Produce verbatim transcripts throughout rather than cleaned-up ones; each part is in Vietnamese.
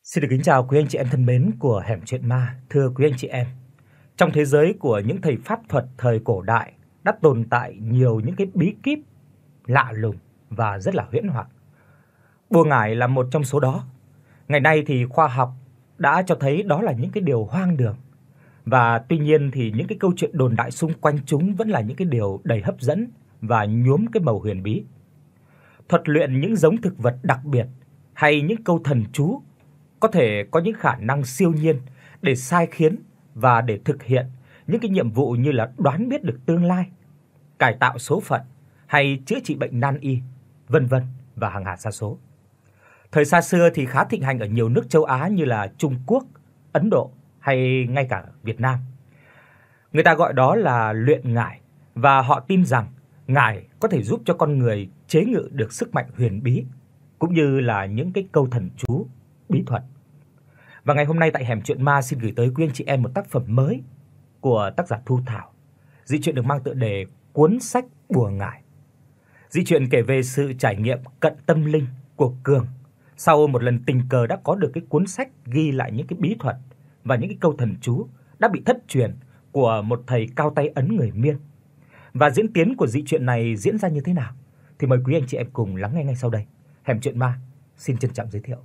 Xin được kính chào quý anh chị em thân mến của Hẻm Chuyện Ma. Thưa quý anh chị em, trong thế giới của những thầy pháp thuật thời cổ đại đã tồn tại nhiều những cái bí kíp lạ lùng và rất là huyễn hoặc. Bùa ngải là một trong số đó. Ngày nay thì khoa học đã cho thấy đó là những cái điều hoang đường. Và tuy nhiên thì những cái câu chuyện đồn đại xung quanh chúng vẫn là những cái điều đầy hấp dẫn và nhuốm cái màu huyền bí. Thuật luyện những giống thực vật đặc biệt hay những câu thần chú có thể có những khả năng siêu nhiên để sai khiến và để thực hiện những cái nhiệm vụ như là đoán biết được tương lai, cải tạo số phận hay chữa trị bệnh nan y, vân vân và hàng hà sa số. Thời xa xưa thì khá thịnh hành ở nhiều nước châu Á như là Trung Quốc, Ấn Độ hay ngay cả Việt Nam. Người ta gọi đó là luyện ngải và họ tin rằng ngải có thể giúp cho con người chế ngự được sức mạnh huyền bí cũng như là những cái câu thần chú, bí thuật. Và ngày hôm nay tại Hẻm Chuyện Ma xin gửi tới quý anh chị em một tác phẩm mới của tác giả Thu Thảo. Dị truyện được mang tựa đề Cuốn sách bùa ngải. Dị truyện kể về sự trải nghiệm cận tâm linh của Cường sau một lần tình cờ đã có được cái cuốn sách ghi lại những cái bí thuật và những cái câu thần chú đã bị thất truyền của một thầy cao tay Ấn người Miên. Và diễn tiến của dị truyện này diễn ra như thế nào thì mời quý anh chị em cùng lắng nghe ngay sau đây. Hẻm Chuyện Ma xin trân trọng giới thiệu.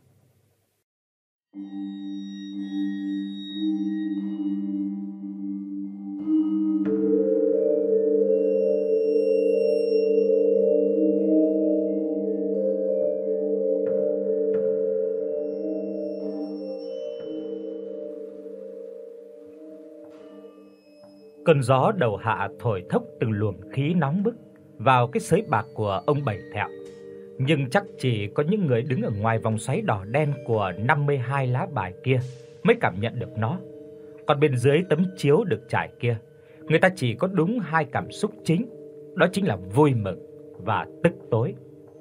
Cơn gió đầu hạ thổi thốc từng luồng khí nóng bức vào cái sới bạc của ông Bảy Thẹo, nhưng chắc chỉ có những người đứng ở ngoài vòng xoáy đỏ đen của năm mươi hai lá bài kia mới cảm nhận được nó. Còn bên dưới tấm chiếu được trải kia, người ta chỉ có đúng hai cảm xúc chính, đó chính là vui mừng và tức tối.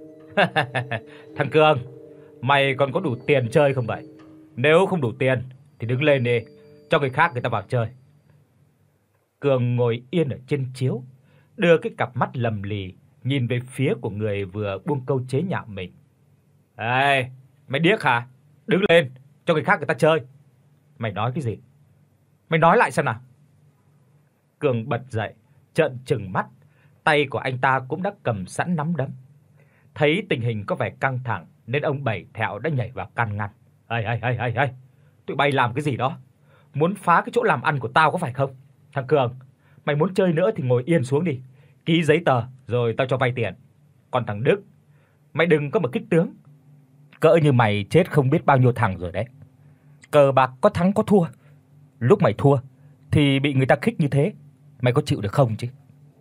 Thằng Cường, mày còn có đủ tiền chơi không vậy? Nếu không đủ tiền thì đứng lên đi, cho người khác người ta vào chơi. Cường ngồi yên ở trên chiếu, đưa cái cặp mắt lầm lì nhìn về phía của người vừa buông câu chế nhạo mình. "Ê, mày điếc hả? Đứng lên, cho người khác người ta chơi." "Mày nói cái gì? Mày nói lại xem nào." Cường bật dậy, trợn trừng mắt, tay của anh ta cũng đã cầm sẵn nắm đấm. Thấy tình hình có vẻ căng thẳng nên ông Bảy Thẹo đã nhảy vào can ngăn. "Ê ê ê ê ê, tụi bay làm cái gì đó? Muốn phá cái chỗ làm ăn của tao có phải không? Thằng Cường, mày muốn chơi nữa thì ngồi yên xuống đi, ký giấy tờ rồi tao cho vay tiền. Còn thằng Đức, mày đừng có mà kích tướng. Cỡ như mày chết không biết bao nhiêu thằng rồi đấy. Cờ bạc có thắng có thua. Lúc mày thua thì bị người ta khích như thế, mày có chịu được không chứ?"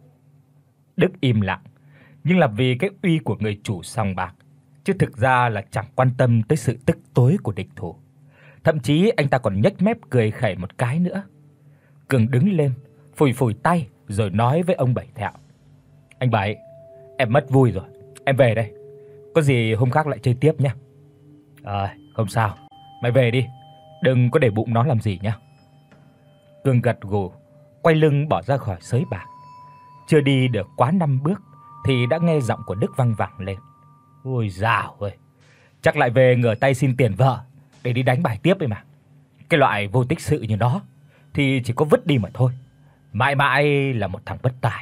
Đức im lặng, nhưng là vì cái uy của người chủ sòng bạc, chứ thực ra là chẳng quan tâm tới sự tức tối của địch thủ. Thậm chí anh ta còn nhếch mép cười khẩy một cái nữa. Cường đứng lên, phủi phủi tay rồi nói với ông Bảy Thẹo: "Anh Bảy, em mất vui rồi, em về đây. Có gì hôm khác lại chơi tiếp nhé." "Ờ, không sao, mày về đi, đừng có để bụng nó làm gì nhé." Cường gật gù, quay lưng bỏ ra khỏi sới bạc. Chưa đi được quá năm bước thì đã nghe giọng của Đức vang vẳng lên. "Ôi dào ơi, chắc lại về ngửa tay xin tiền vợ để đi đánh bài tiếp ấy mà. Cái loại vô tích sự như nó thì chỉ có vứt đi mà thôi, mãi mãi là một thằng bất tài."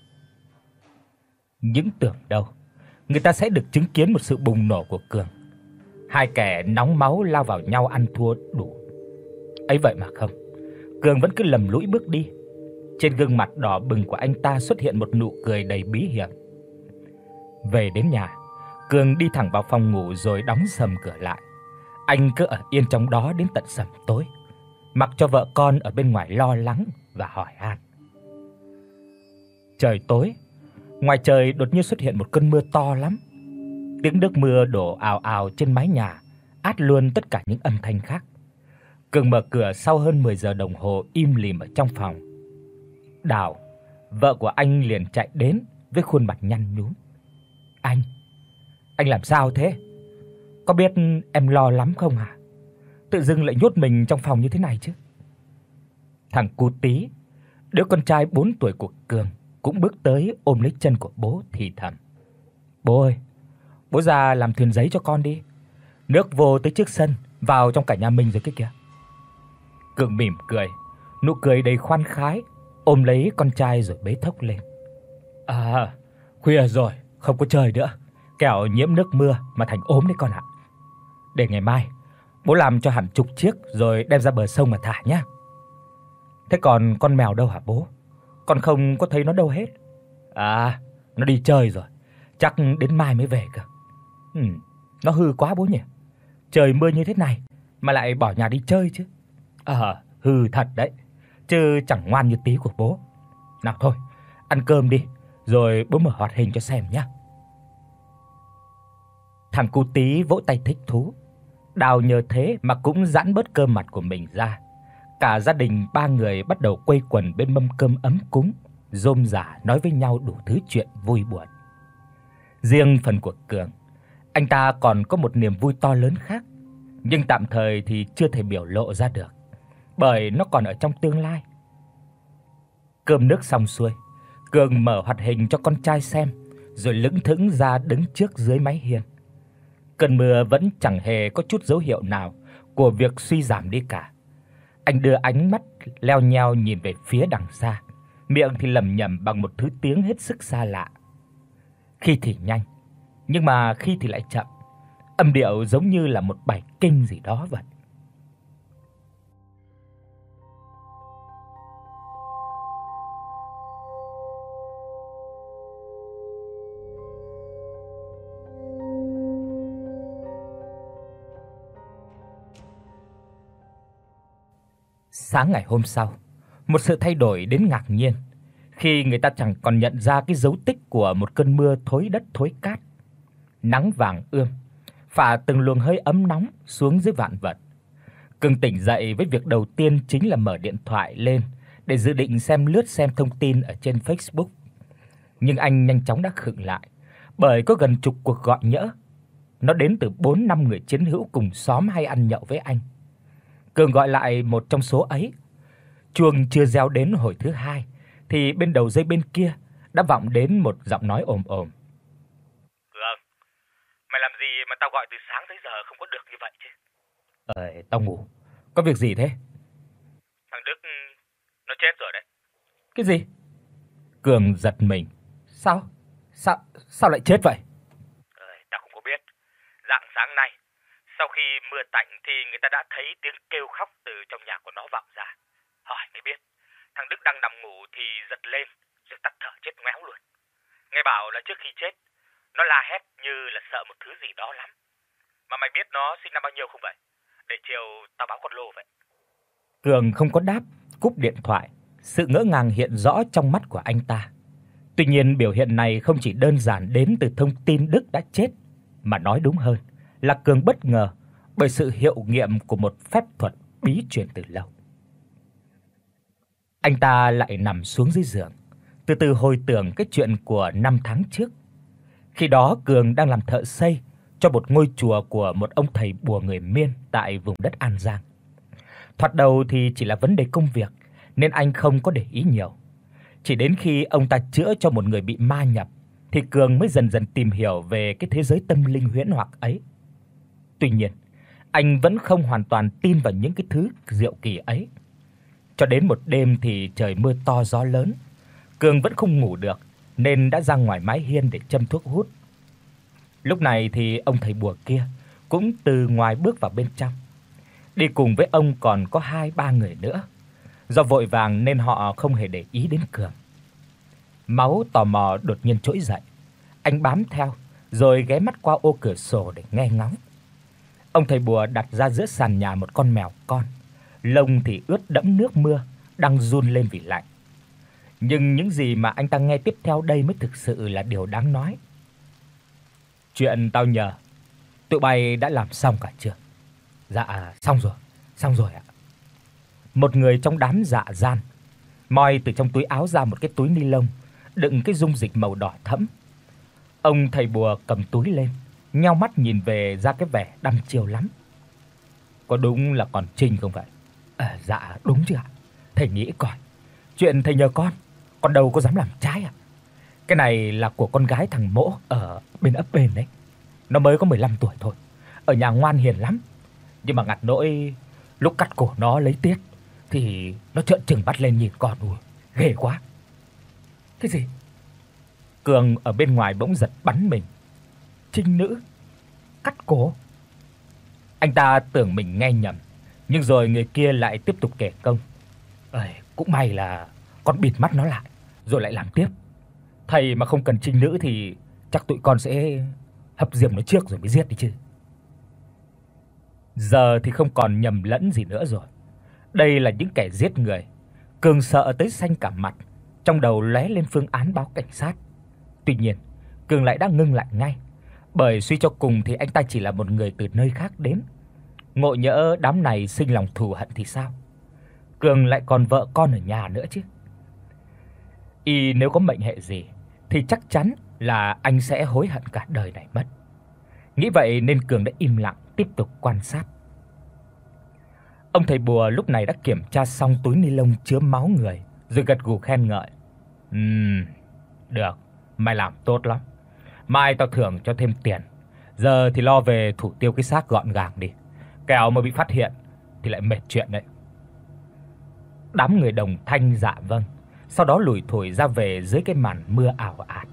Những tưởng đâu người ta sẽ được chứng kiến một sự bùng nổ của Cường. Hai kẻ nóng máu lao vào nhau ăn thua đủ. Ấy vậy mà không, Cường vẫn cứ lầm lũi bước đi. Trên gương mặt đỏ bừng của anh ta xuất hiện một nụ cười đầy bí hiểm. Về đến nhà, Cường đi thẳng vào phòng ngủ rồi đóng sầm cửa lại. Anh cứ ở yên trong đó đến tận sẩm tối, mặc cho vợ con ở bên ngoài lo lắng và hỏi han. Trời tối, ngoài trời đột nhiên xuất hiện một cơn mưa to lắm. Tiếng nước mưa đổ ào ào trên mái nhà, át luôn tất cả những âm thanh khác. Cường mở cửa sau hơn mười giờ đồng hồ im lìm ở trong phòng. Đào, vợ của anh liền chạy đến với khuôn mặt nhăn nhúm. "Anh, anh làm sao thế? Có biết em lo lắm không hả? Tự dưng lại nhốt mình trong phòng như thế này chứ." Thằng Cú Tí, đứa con trai bốn tuổi của Cường, cũng bước tới ôm lấy chân của bố thì thầm: "Bố ơi, bố ra làm thuyền giấy cho con đi. Nước vô tới trước sân vào trong cả nhà mình rồi kia kìa. Cường mỉm cười, nụ cười đầy khoan khoái, ôm lấy con trai rồi bế thốc lên. À, khuya rồi, không có chơi nữa, kẻo nhiễm nước mưa mà thành ốm đấy con ạ. Để ngày mai bố làm cho hẳn chục chiếc rồi đem ra bờ sông mà thả nhá. Thế còn con mèo đâu hả bố? Con không có thấy nó đâu hết. À, nó đi chơi rồi, chắc đến mai mới về cơ. Ừm, nó hư quá bố nhỉ. Trời mưa như thế này mà lại bỏ nhà đi chơi chứ. Ờ, à, hư thật đấy, chứ chẳng ngoan như tí của bố. Nào thôi, ăn cơm đi, rồi bố mở hoạt hình cho xem nhé. Thằng cu tí vỗ tay thích thú. Đào nhờ thế mà cũng giãn bớt cơm mặt của mình ra. Cả gia đình ba người bắt đầu quây quần bên mâm cơm ấm cúng, rôm rả nói với nhau đủ thứ chuyện vui buồn. Riêng phần của Cường, anh ta còn có một niềm vui to lớn khác, nhưng tạm thời thì chưa thể biểu lộ ra được, bởi nó còn ở trong tương lai. Cơm nước xong xuôi, Cường mở hoạt hình cho con trai xem, rồi lững thững ra đứng trước dưới mái hiên. Cơn mưa vẫn chẳng hề có chút dấu hiệu nào của việc suy giảm đi cả. Anh đưa ánh mắt leo nheo nhìn về phía đằng xa, miệng thì lẩm nhẩm bằng một thứ tiếng hết sức xa lạ. Khi thì nhanh, nhưng mà khi thì lại chậm, âm điệu giống như là một bài kinh gì đó vậy. Sáng ngày hôm sau, một sự thay đổi đến ngạc nhiên, khi người ta chẳng còn nhận ra cái dấu tích của một cơn mưa thối đất thối cát. Nắng vàng ươm, phả từng luồng hơi ấm nóng xuống dưới vạn vật. Cường tỉnh dậy với việc đầu tiên chính là mở điện thoại lên để dự định xem lướt xem thông tin ở trên Facebook. Nhưng anh nhanh chóng đã khựng lại, bởi có gần chục cuộc gọi nhỡ. Nó đến từ bốn năm người chiến hữu cùng xóm hay ăn nhậu với anh. Cường gọi lại một trong số ấy. Chuông chưa reo đến hồi thứ hai thì bên đầu dây bên kia đã vọng đến một giọng nói ồm ồm. "Cường, mày làm gì mà tao gọi từ sáng tới giờ không có được như vậy chứ?" "Ờ, tao ngủ. Có việc gì thế?" "Thằng Đức nó chết rồi đấy." "Cái gì?" Cường giật mình. "Sao? Sao sao lại chết vậy?" "Ờ, tao không có biết. Rạng sáng nay, sau khi mưa tạnh thì người ta đã thấy tiếng kêu khóc từ trong nhà của nó vọng ra. Hỏi mới biết, thằng Đức đang nằm ngủ thì giật lên rồi tắt thở chết ngoéo luôn. Nghe bảo là trước khi chết, nó la hét như là sợ một thứ gì đó lắm. Mà mày biết nó sinh năm bao nhiêu không vậy? Để chiều tao báo con lô vậy." Cường không có đáp, cúp điện thoại. Sự ngỡ ngàng hiện rõ trong mắt của anh ta. Tuy nhiên biểu hiện này không chỉ đơn giản đến từ thông tin Đức đã chết, mà nói đúng hơn là Cường bất ngờ bởi sự hiệu nghiệm của một phép thuật bí truyền từ lâu. Anh ta lại nằm xuống dưới giường, từ từ hồi tưởng cái chuyện của năm tháng trước. Khi đó Cường đang làm thợ xây cho một ngôi chùa của một ông thầy bùa người Miên tại vùng đất An Giang. Thoạt đầu thì chỉ là vấn đề công việc nên anh không có để ý nhiều. Chỉ đến khi ông ta chữa cho một người bị ma nhập thì Cường mới dần dần tìm hiểu về cái thế giới tâm linh huyễn hoặc ấy. Tuy nhiên, anh vẫn không hoàn toàn tin vào những cái thứ diệu kỳ ấy. Cho đến một đêm thì trời mưa to gió lớn, Cường vẫn không ngủ được nên đã ra ngoài mái hiên để châm thuốc hút. Lúc này thì ông thầy bùa kia cũng từ ngoài bước vào bên trong. Đi cùng với ông còn có hai ba người nữa. Do vội vàng nên họ không hề để ý đến Cường. Máu tò mò đột nhiên trỗi dậy. Anh bám theo rồi ghé mắt qua ô cửa sổ để nghe ngóng. Ông thầy bùa đặt ra giữa sàn nhà một con mèo con, lông thì ướt đẫm nước mưa, đang run lên vì lạnh. Nhưng những gì mà anh ta nghe tiếp theo đây mới thực sự là điều đáng nói. "Chuyện tao nhờ, tụi bay đã làm xong cả chưa?" "Dạ, xong rồi, xong rồi ạ." Một người trong đám dạ gian moi từ trong túi áo ra một cái túi ni lông đựng cái dung dịch màu đỏ thẫm. Ông thầy bùa cầm túi lên, nheo mắt nhìn về ra cái vẻ đăm chiêu lắm. "Có đúng là con Trinh không vậy?" "À, dạ đúng chứ ạ. Thầy nghĩ coi, chuyện thầy nhờ con, con đâu có dám làm trái ạ. Cái này là của con gái thằng Mỗ ở bên ấp bên đấy. Nó mới có mười lăm tuổi thôi, ở nhà ngoan hiền lắm. Nhưng mà ngặt nỗi lúc cắt cổ nó lấy tiết thì nó trợn trừng mắt lên nhìn con, ui, ghê quá. Cái gì? Cường ở bên ngoài bỗng giật bắn mình. Trinh nữ cắt cổ? Anh ta tưởng mình nghe nhầm, nhưng rồi người kia lại tiếp tục kể công. Ơi, cũng may là con bịt mắt nó lại rồi lại làm tiếp. Thầy mà không cần trinh nữ thì chắc tụi con sẽ hập diềm nó trước rồi mới giết đi chứ. Giờ thì không còn nhầm lẫn gì nữa rồi. Đây là những kẻ giết người. Cường sợ tới xanh cả mặt, trong đầu lóe lên phương án báo cảnh sát. Tuy nhiên, Cường lại đã ngưng lại ngay, bởi suy cho cùng thì anh ta chỉ là một người từ nơi khác đến. Ngộ nhỡ đám này sinh lòng thù hận thì sao? Cường lại còn vợ con ở nhà nữa chứ. Y nếu có mệnh hệ gì thì chắc chắn là anh sẽ hối hận cả đời này mất. Nghĩ vậy nên Cường đã im lặng tiếp tục quan sát. Ông thầy bùa lúc này đã kiểm tra xong túi ni lông chứa máu người, rồi gật gù khen ngợi. "Ừm, được, mày làm tốt lắm. Mai tao thưởng cho thêm tiền. Giờ thì lo về thủ tiêu cái xác gọn gàng đi. Kẻo mà bị phát hiện thì lại mệt chuyện đấy." Đám người đồng thanh dạ vâng, sau đó lủi thủi ra về dưới cái màn mưa ảo ạt.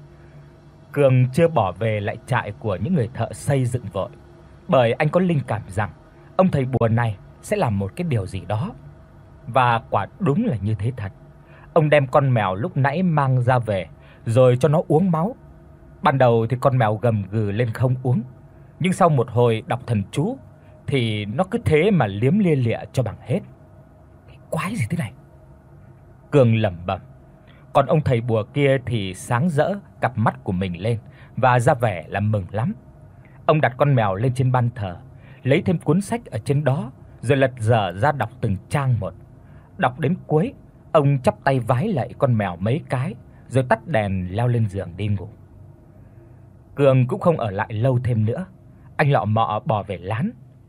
Cường chưa bỏ về lại trại của những người thợ xây dựng vội, bởi anh có linh cảm rằng ông thầy bùa này sẽ làm một cái điều gì đó. Và quả đúng là như thế thật. Ông đem con mèo lúc nãy mang ra về rồi cho nó uống máu. Ban đầu thì con mèo gầm gừ lên không uống, nhưng sau một hồi đọc thần chú thì nó cứ thế mà liếm lia lịa cho bằng hết. Cái quái gì thế này? Cường lẩm bẩm. Còn ông thầy bùa kia thì sáng rỡ cặp mắt của mình lên và ra vẻ là mừng lắm. Ông đặt con mèo lên trên ban thờ, lấy thêm cuốn sách ở trên đó rồi lật dở ra đọc từng trang một. Đọc đến cuối, ông chắp tay vái lạy con mèo mấy cái rồi tắt đèn leo lên giường đi ngủ. Cường cũng không ở lại lâu thêm nữa, anh lọ mọ bỏ về lán.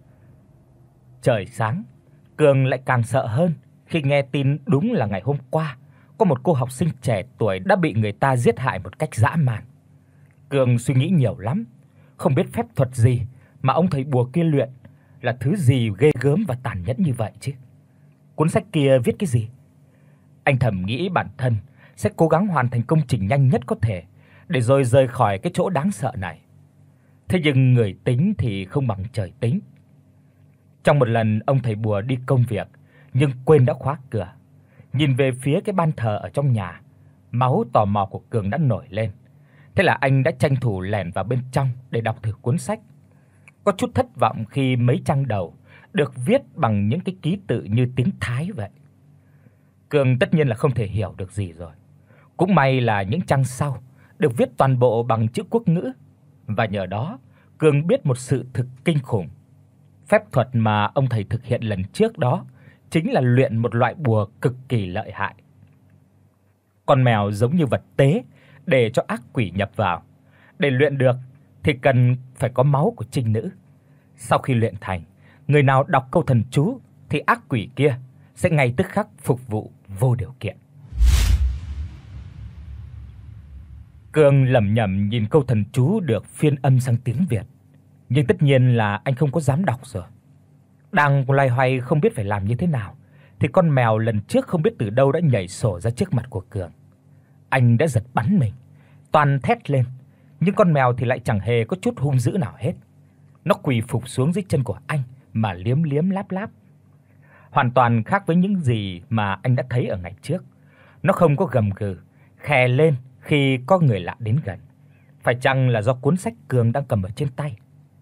Trời sáng, Cường lại càng sợ hơn khi nghe tin đúng là ngày hôm qua có một cô học sinh trẻ tuổi đã bị người ta giết hại một cách dã man. Cường suy nghĩ nhiều lắm, không biết phép thuật gì mà ông thầy bùa kia luyện là thứ gì ghê gớm và tàn nhẫn như vậy chứ. Cuốn sách kia viết cái gì? Anh thầm nghĩ bản thân sẽ cố gắng hoàn thành công trình nhanh nhất có thể để rồi rời khỏi cái chỗ đáng sợ này. Thế nhưng người tính thì không bằng trời tính. Trong một lần ông thầy bùa đi công việc nhưng quên đã khóa cửa. Nhìn về phía cái ban thờ ở trong nhà, máu tò mò của Cường đã nổi lên. Thế là anh đã tranh thủ lẻn vào bên trong để đọc thử cuốn sách. Có chút thất vọng khi mấy trang đầu được viết bằng những cái ký tự như tiếng Thái vậy. Cường tất nhiên là không thể hiểu được gì rồi. Cũng may là những trang sau được viết toàn bộ bằng chữ quốc ngữ, và nhờ đó Cường biết một sự thực kinh khủng. Phép thuật mà ông thầy thực hiện lần trước đó chính là luyện một loại bùa cực kỳ lợi hại. Con mèo giống như vật tế để cho ác quỷ nhập vào. Để luyện được thì cần phải có máu của trinh nữ. Sau khi luyện thành, người nào đọc câu thần chú thì ác quỷ kia sẽ ngay tức khắc phục vụ vô điều kiện. Cường lẩm nhẩm nhìn câu thần chú được phiên âm sang tiếng Việt, nhưng tất nhiên là anh không có dám đọc rồi. Đang loay hoay không biết phải làm như thế nào thì con mèo lần trước không biết từ đâu đã nhảy sổ ra trước mặt của Cường. Anh đã giật bắn mình, toan thét lên, nhưng con mèo thì lại chẳng hề có chút hung dữ nào hết. Nó quỳ phục xuống dưới chân của anh mà liếm liếm láp láp. Hoàn toàn khác với những gì mà anh đã thấy ở ngày trước. Nó không có gầm gừ, khè lên khi có người lạ đến gần. Phải chăng là do cuốn sách Cường đang cầm ở trên tay?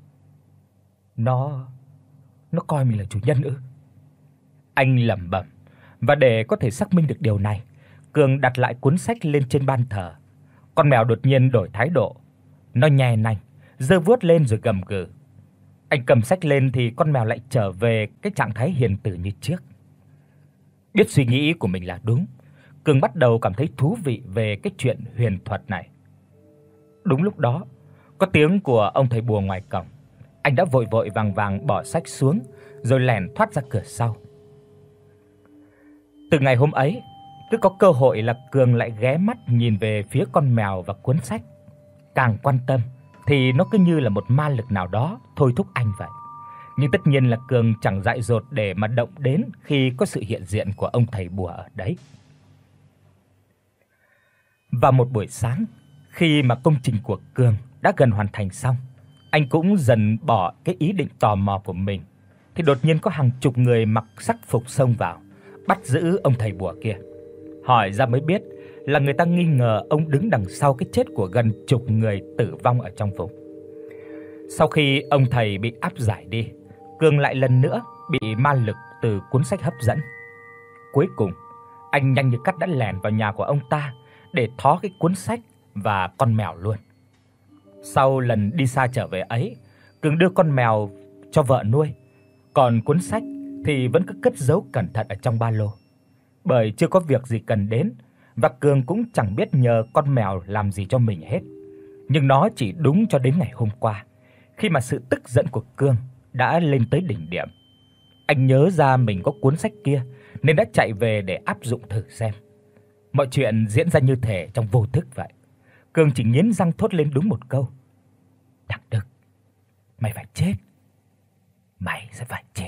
Nó nó coi mình là chủ nhân ư? Anh lẩm bẩm, và để có thể xác minh được điều này, Cường đặt lại cuốn sách lên trên ban thờ. Con mèo đột nhiên đổi thái độ. Nó nhè nanh, giơ vuốt lên rồi gầm gừ. Anh cầm sách lên thì con mèo lại trở về cái trạng thái hiền từ như trước. Biết suy nghĩ của mình là đúng, Cường bắt đầu cảm thấy thú vị về cái chuyện huyền thuật này. Đúng lúc đó, có tiếng của ông thầy bùa ngoài cổng. Anh đã vội vội vàng vàng bỏ sách xuống rồi lẻn thoát ra cửa sau. Từ ngày hôm ấy, cứ có cơ hội là Cường lại ghé mắt nhìn về phía con mèo và cuốn sách. Càng quan tâm thì nó cứ như là một ma lực nào đó thôi thúc anh vậy. Nhưng tất nhiên là Cường chẳng dại dột để mà động đến khi có sự hiện diện của ông thầy bùa ở đấy. Vào một buổi sáng, khi mà công trình của Cường đã gần hoàn thành xong, anh cũng dần bỏ cái ý định tò mò của mình, thì đột nhiên có hàng chục người mặc sắc phục xông vào, bắt giữ ông thầy bùa kia. Hỏi ra mới biết là người ta nghi ngờ ông đứng đằng sau cái chết của gần chục người tử vong ở trong vùng. Sau khi ông thầy bị áp giải đi, Cường lại lần nữa bị ma lực từ cuốn sách hấp dẫn. Cuối cùng, anh nhanh như cắt đã lẻn vào nhà của ông ta để thó cái cuốn sách và con mèo luôn. Sau lần đi xa trở về ấy, Cường đưa con mèo cho vợ nuôi, còn cuốn sách thì vẫn cứ cất giấu cẩn thận ở trong ba lô. Bởi chưa có việc gì cần đến và Cường cũng chẳng biết nhờ con mèo làm gì cho mình hết. Nhưng nó chỉ đúng cho đến ngày hôm qua, khi mà sự tức giận của Cường đã lên tới đỉnh điểm. Anh nhớ ra mình có cuốn sách kia nên đã chạy về để áp dụng thử xem. Mọi chuyện diễn ra như thể trong vô thức vậy. Cường chỉ nghiến răng thốt lên đúng một câu: "Thằng Đức, mày phải chết. Mày sẽ phải chết."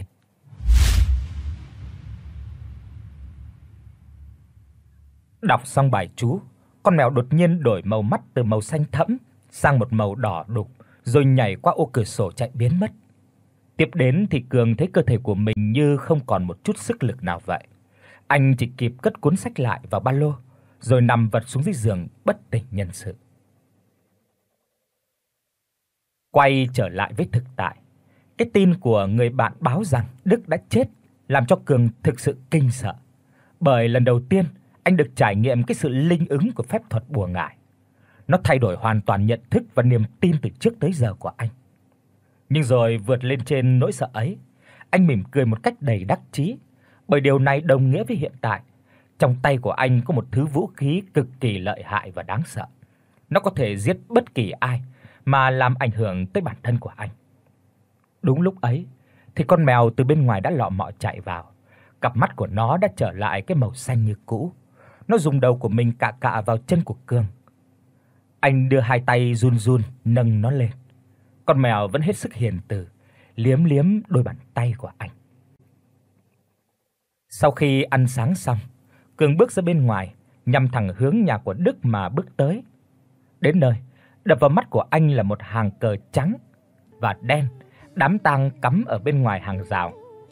Đọc xong bài chú, con mèo đột nhiên đổi màu mắt từ màu xanh thẫm sang một màu đỏ đục, rồi nhảy qua ô cửa sổ chạy biến mất. Tiếp đến thì Cường thấy cơ thể của mình như không còn một chút sức lực nào vậy. Anh chỉ kịp cất cuốn sách lại vào ba lô, rồi nằm vật xuống dưới giường bất tỉnh nhân sự. Quay trở lại với thực tại, cái tin của người bạn báo rằng Đức đã chết làm cho Cường thực sự kinh sợ. Bởi lần đầu tiên anh được trải nghiệm cái sự linh ứng của phép thuật bùa ngải. Nó thay đổi hoàn toàn nhận thức và niềm tin từ trước tới giờ của anh. Nhưng rồi vượt lên trên nỗi sợ ấy, anh mỉm cười một cách đầy đắc chí, bởi điều này đồng nghĩa với hiện tại, trong tay của anh có một thứ vũ khí cực kỳ lợi hại và đáng sợ. Nó có thể giết bất kỳ ai mà làm ảnh hưởng tới bản thân của anh. Đúng lúc ấy thì con mèo từ bên ngoài đã lọ mọ chạy vào. Cặp mắt của nó đã trở lại cái màu xanh như cũ. Nó dùng đầu của mình cạ cạ vào chân của Cường. Anh đưa hai tay run run nâng nó lên. Con mèo vẫn hết sức hiền từ, liếm liếm đôi bàn tay của anh. Sau khi ăn sáng xong, Cường bước ra bên ngoài, nhằm thẳng hướng nhà của Đức mà bước tới. Đến nơi, đập vào mắt của anh là một hàng cờ trắng và đen, đám tang cắm ở bên ngoài hàng rào.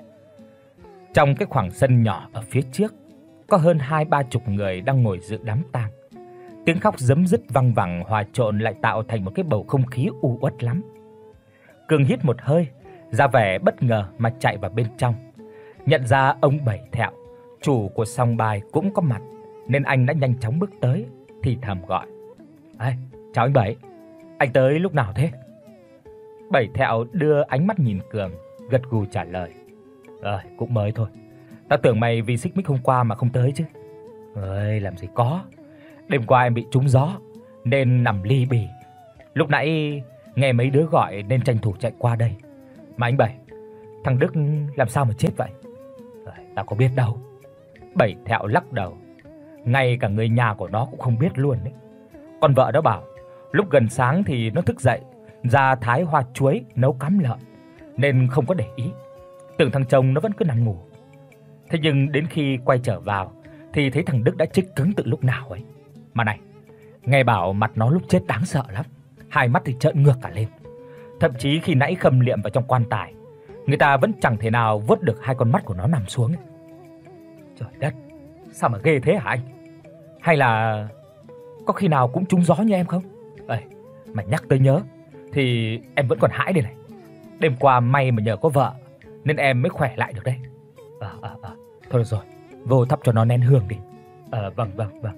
Trong cái khoảng sân nhỏ ở phía trước, có hơn hai ba chục người đang ngồi dự đám tang. Tiếng khóc rấm rứt vang vẳng hòa trộn lại tạo thành một cái bầu không khí u uất lắm. Cường hít một hơi, ra vẻ bất ngờ mà chạy vào bên trong. Nhận ra ông Bảy Thẹo, chủ của sòng bài cũng có mặt, nên anh đã nhanh chóng bước tới, thì thầm gọi: "Ê, chào anh Bảy, anh tới lúc nào thế?" Bảy Thẹo đưa ánh mắt nhìn Cường, gật gù trả lời: "Ờ, cũng mới thôi. Tao tưởng mày vì xích mích hôm qua mà không tới chứ." "Ơi, làm gì có. Đêm qua em bị trúng gió nên nằm li bì. Lúc nãy nghe mấy đứa gọi nên tranh thủ chạy qua đây. Mà anh Bảy, thằng Đức làm sao mà chết vậy?" "Ờ, tao có biết đâu." Bảy Thẹo lắc đầu: "Ngay cả người nhà của nó cũng không biết luôn đấy. Con vợ đó bảo lúc gần sáng thì nó thức dậy ra thái hoa chuối nấu cám lợn nên không có để ý, tưởng thằng chồng nó vẫn cứ nằm ngủ. Thế nhưng đến khi quay trở vào thì thấy thằng Đức đã chết cứng từ lúc nào ấy. Mà này, nghe bảo mặt nó lúc chết đáng sợ lắm, hai mắt thì trợn ngược cả lên. Thậm chí khi nãy khâm liệm vào trong quan tài, người ta vẫn chẳng thể nào vớt được hai con mắt của nó nằm xuống ấy. Trời đất, sao mà ghê thế hả anh? Hay là có khi nào cũng trúng gió như em không? Ê, mà nhắc tới nhớ thì em vẫn còn hãi đây này. Đêm qua may mà nhờ có vợ nên em mới khỏe lại được đấy." Ờ ờ ờ, thôi được rồi, vô thắp cho nó nén hương đi." "Ờ vâng vâng vâng."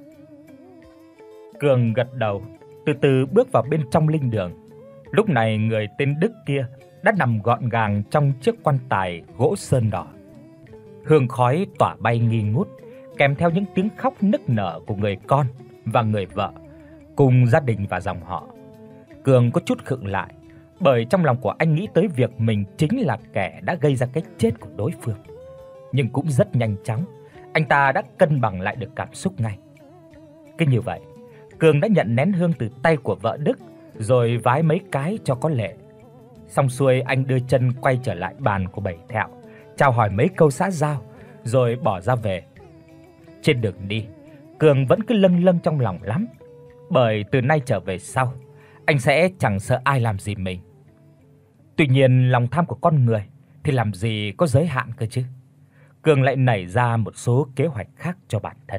Cường gật đầu, từ từ bước vào bên trong linh đường. Lúc này người tên Đức kia đã nằm gọn gàng trong chiếc quan tài gỗ sơn đỏ. Hương khói tỏa bay nghi ngút, kèm theo những tiếng khóc nức nở của người con và người vợ cùng gia đình và dòng họ. Cường có chút khựng lại, bởi trong lòng của anh nghĩ tới việc mình chính là kẻ đã gây ra cái chết của đối phương. Nhưng cũng rất nhanh chóng, anh ta đã cân bằng lại được cảm xúc ngay. Cứ như vậy, Cường đã nhận nén hương từ tay của vợ Đức, rồi vái mấy cái cho có lệ. Xong xuôi anh đưa chân quay trở lại bàn của Bảy Thẹo, chào hỏi mấy câu xã giao rồi bỏ ra về. Trên đường đi, Cường vẫn cứ lâng lâng trong lòng lắm, bởi từ nay trở về sau, anh sẽ chẳng sợ ai làm gì mình. Tuy nhiên lòng tham của con người thì làm gì có giới hạn cơ chứ. Cường lại nảy ra một số kế hoạch khác cho bản thân.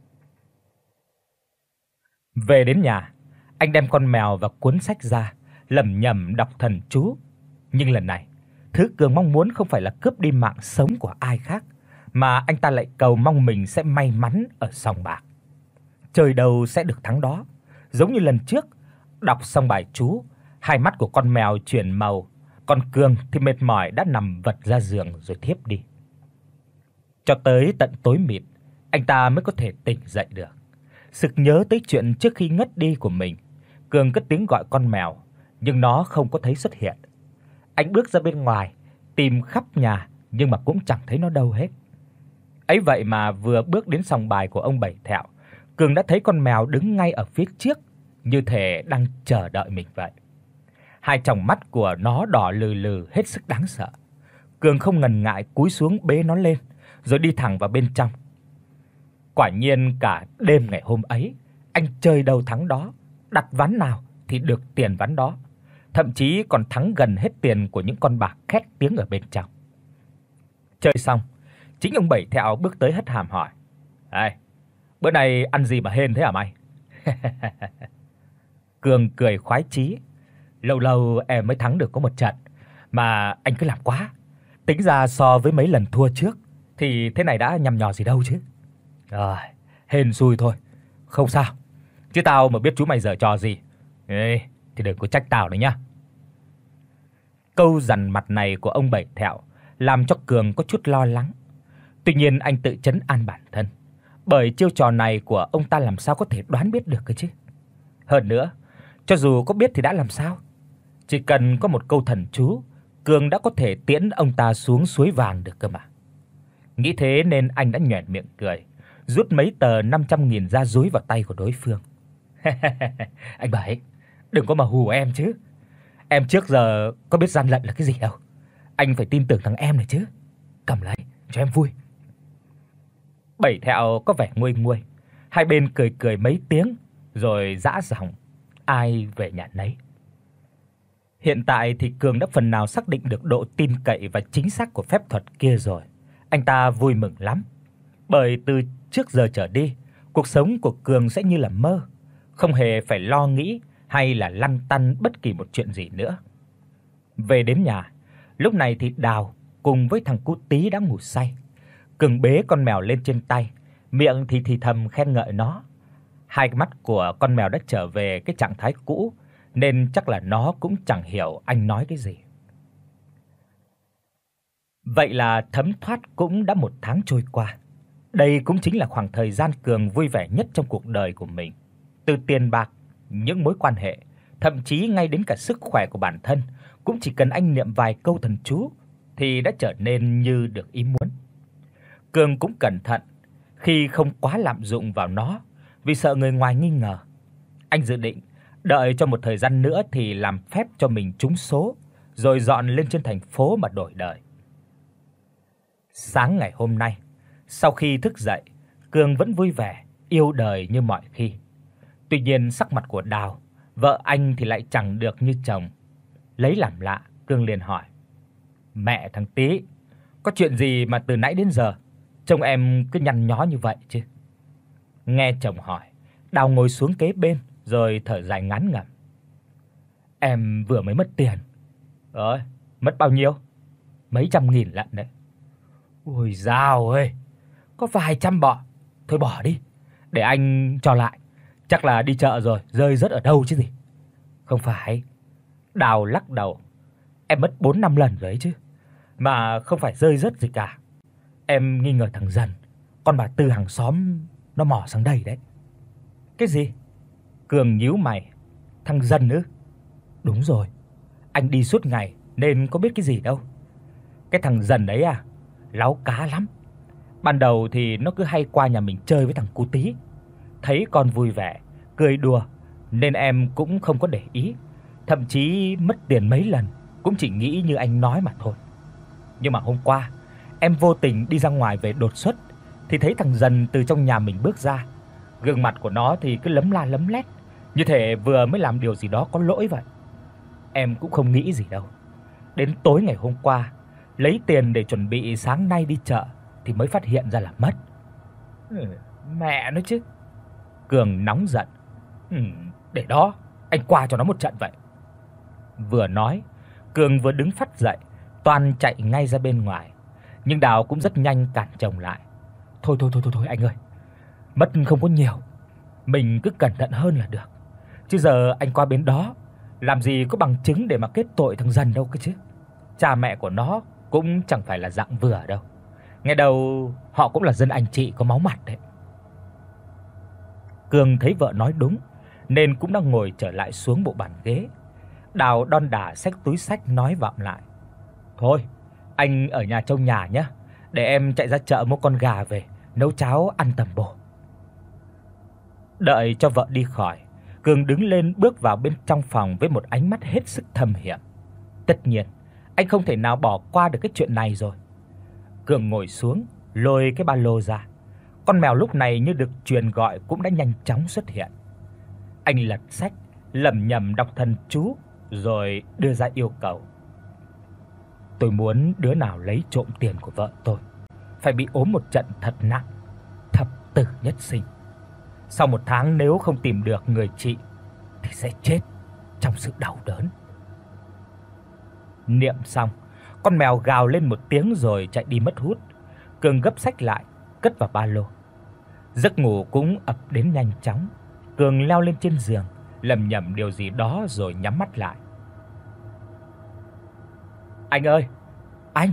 Về đến nhà, anh đem con mèo và cuốn sách ra, lẩm nhẩm đọc thần chú. Nhưng lần này, thứ Cường mong muốn không phải là cướp đi mạng sống của ai khác, mà anh ta lại cầu mong mình sẽ may mắn ở sòng bạc. Chơi đâu sẽ được thắng đó. Giống như lần trước, đọc xong bài chú, hai mắt của con mèo chuyển màu, còn Cường thì mệt mỏi đã nằm vật ra giường rồi thiếp đi. Cho tới tận tối mịt, anh ta mới có thể tỉnh dậy được. Sực nhớ tới chuyện trước khi ngất đi của mình, Cường cất tiếng gọi con mèo, nhưng nó không có thấy xuất hiện. Anh bước ra bên ngoài, tìm khắp nhà nhưng mà cũng chẳng thấy nó đâu hết. Ấy vậy mà vừa bước đến sòng bài của ông Bảy Thẹo, Cường đã thấy con mèo đứng ngay ở phía trước, như thể đang chờ đợi mình vậy. Hai tròng mắt của nó đỏ lừ lừ hết sức đáng sợ. Cường không ngần ngại cúi xuống bế nó lên, rồi đi thẳng vào bên trong. Quả nhiên cả đêm ngày hôm ấy, anh chơi đâu thắng đó, đặt ván nào thì được tiền ván đó, thậm chí còn thắng gần hết tiền của những con bạc khét tiếng ở bên trong. Chơi xong, chính ông Bảy Thẹo bước tới hất hàm hỏi: "Ê, bữa nay ăn gì mà hên thế hả mày?" Cường cười khoái chí: "Lâu lâu em mới thắng được có một trận, mà anh cứ làm quá. Tính ra so với mấy lần thua trước thì thế này đã nhằm nhò gì đâu chứ." "Rồi, hên xui thôi, không sao. Chứ tao mà biết chú mày giở trò gì, ê thì đừng có trách tao đấy nhá." Câu dằn mặt này của ông Bảy Thẹo làm cho Cường có chút lo lắng. Tuy nhiên anh tự trấn an bản thân, bởi chiêu trò này của ông ta làm sao có thể đoán biết được cơ chứ. Hơn nữa, cho dù có biết thì đã làm sao? Chỉ cần có một câu thần chú, Cường đã có thể tiễn ông ta xuống suối vàng được cơ mà. Nghĩ thế nên anh đã nhoẻn miệng cười, rút mấy tờ năm trăm nghìn ra dúi vào tay của đối phương. "Anh Bảy, đừng có mà hù em chứ. Em trước giờ có biết gian lận là cái gì đâu. Anh phải tin tưởng thằng em này chứ. Cầm lấy cho em vui." Bảy Thẹo có vẻ nguôi nguôi, hai bên cười cười mấy tiếng rồi giã giọng, ai về nhà nấy. Hiện tại thì Cường đã phần nào xác định được độ tin cậy và chính xác của phép thuật kia rồi. Anh ta vui mừng lắm, bởi từ trước giờ trở đi, cuộc sống của Cường sẽ như là mơ, không hề phải lo nghĩ hay là lăn tăn bất kỳ một chuyện gì nữa. Về đến nhà, lúc này thì Đào cùng với thằng Cú Tí đã ngủ say. Cường bế con mèo lên trên tay, miệng thì thì thầm khen ngợi nó. Hai cái mắt của con mèo đã trở về cái trạng thái cũ, nên chắc là nó cũng chẳng hiểu anh nói cái gì. Vậy là thấm thoát cũng đã một tháng trôi qua. Đây cũng chính là khoảng thời gian Cường vui vẻ nhất trong cuộc đời của mình. Từ tiền bạc, những mối quan hệ, thậm chí ngay đến cả sức khỏe của bản thân, cũng chỉ cần anh niệm vài câu thần chú thì đã trở nên như được ý muốn. Cường cũng cẩn thận khi không quá lạm dụng vào nó, vì sợ người ngoài nghi ngờ. Anh dự định đợi cho một thời gian nữa thì làm phép cho mình trúng số, rồi dọn lên trên thành phố mà đổi đời. Sáng ngày hôm nay, sau khi thức dậy, Cường vẫn vui vẻ, yêu đời như mọi khi. Tuy nhiên sắc mặt của Đào, vợ anh thì lại chẳng được như chồng. Lấy làm lạ, Cường liền hỏi: "Mẹ thằng Tí, có chuyện gì mà từ nãy đến giờ trông em cứ nhăn nhó như vậy chứ?" Nghe chồng hỏi, Đào ngồi xuống kế bên rồi thở dài ngán ngẩm: "Em vừa mới mất tiền." "Ơi, mất bao nhiêu?" "Mấy trăm nghìn lận đấy." "Ôi dao ơi, có vài trăm bọ, thôi bỏ đi, để anh cho lại. Chắc là đi chợ rồi rơi rớt ở đâu chứ gì." "Không phải." Đào lắc đầu: "Em mất bốn năm lần rồi ấy chứ, mà không phải rơi rớt gì cả. Em nghi ngờ thằng Dần, con bà Tư hàng xóm nó mò sang đây đấy." "Cái gì?" Cường nhíu mày. "Thằng Dần ư?" "Đúng rồi, anh đi suốt ngày nên có biết cái gì đâu. Cái thằng Dần đấy à, láu cá lắm. Ban đầu thì nó cứ hay qua nhà mình chơi với thằng Cú Tí. Thấy con vui vẻ, cười đùa nên em cũng không có để ý, thậm chí mất tiền mấy lần cũng chỉ nghĩ như anh nói mà thôi. Nhưng mà hôm qua, em vô tình đi ra ngoài về đột xuất thì thấy thằng Dần từ trong nhà mình bước ra. Gương mặt của nó thì cứ lấm la lấm lét, như thể vừa mới làm điều gì đó có lỗi vậy. Em cũng không nghĩ gì đâu. Đến tối ngày hôm qua, lấy tiền để chuẩn bị sáng nay đi chợ thì mới phát hiện ra là mất. Ừ, mẹ nó chứ. Cường nóng giận. Ừ, để đó, anh qua cho nó một trận vậy. Vừa nói, Cường vừa đứng phắt dậy, toan chạy ngay ra bên ngoài. Nhưng Đào cũng rất nhanh cản chồng lại. Thôi thôi thôi thôi thôi anh ơi. Mất không có nhiều, mình cứ cẩn thận hơn là được. Chứ giờ anh qua bên đó làm gì có bằng chứng để mà kết tội thằng Dần đâu cơ chứ. Cha mẹ của nó cũng chẳng phải là dạng vừa đâu. Nghe đầu họ cũng là dân anh chị có máu mặt đấy. Cường thấy vợ nói đúng nên cũng đang ngồi trở lại xuống bộ bàn ghế. Đào đon đả xách túi xách nói vọng lại. Thôi, anh ở nhà trông nhà nhé, để em chạy ra chợ mua con gà về nấu cháo ăn tầm bổ. Đợi cho vợ đi khỏi, Cường đứng lên bước vào bên trong phòng với một ánh mắt hết sức thâm hiểm. Tất nhiên, anh không thể nào bỏ qua được cái chuyện này rồi. Cường ngồi xuống, lôi cái ba lô ra. Con mèo lúc này như được truyền gọi cũng đã nhanh chóng xuất hiện. Anh lật sách, lẩm nhẩm đọc thần chú rồi đưa ra yêu cầu. Tôi muốn đứa nào lấy trộm tiền của vợ tôi phải bị ốm một trận thật nặng, thập tử nhất sinh. Sau một tháng nếu không tìm được người trị thì sẽ chết trong sự đau đớn. Niệm xong, con mèo gào lên một tiếng rồi chạy đi mất hút. Cường gấp sách lại, cất vào ba lô. Giấc ngủ cũng ập đến nhanh chóng. Cường leo lên trên giường, lẩm nhẩm điều gì đó rồi nhắm mắt lại. Anh ơi, anh.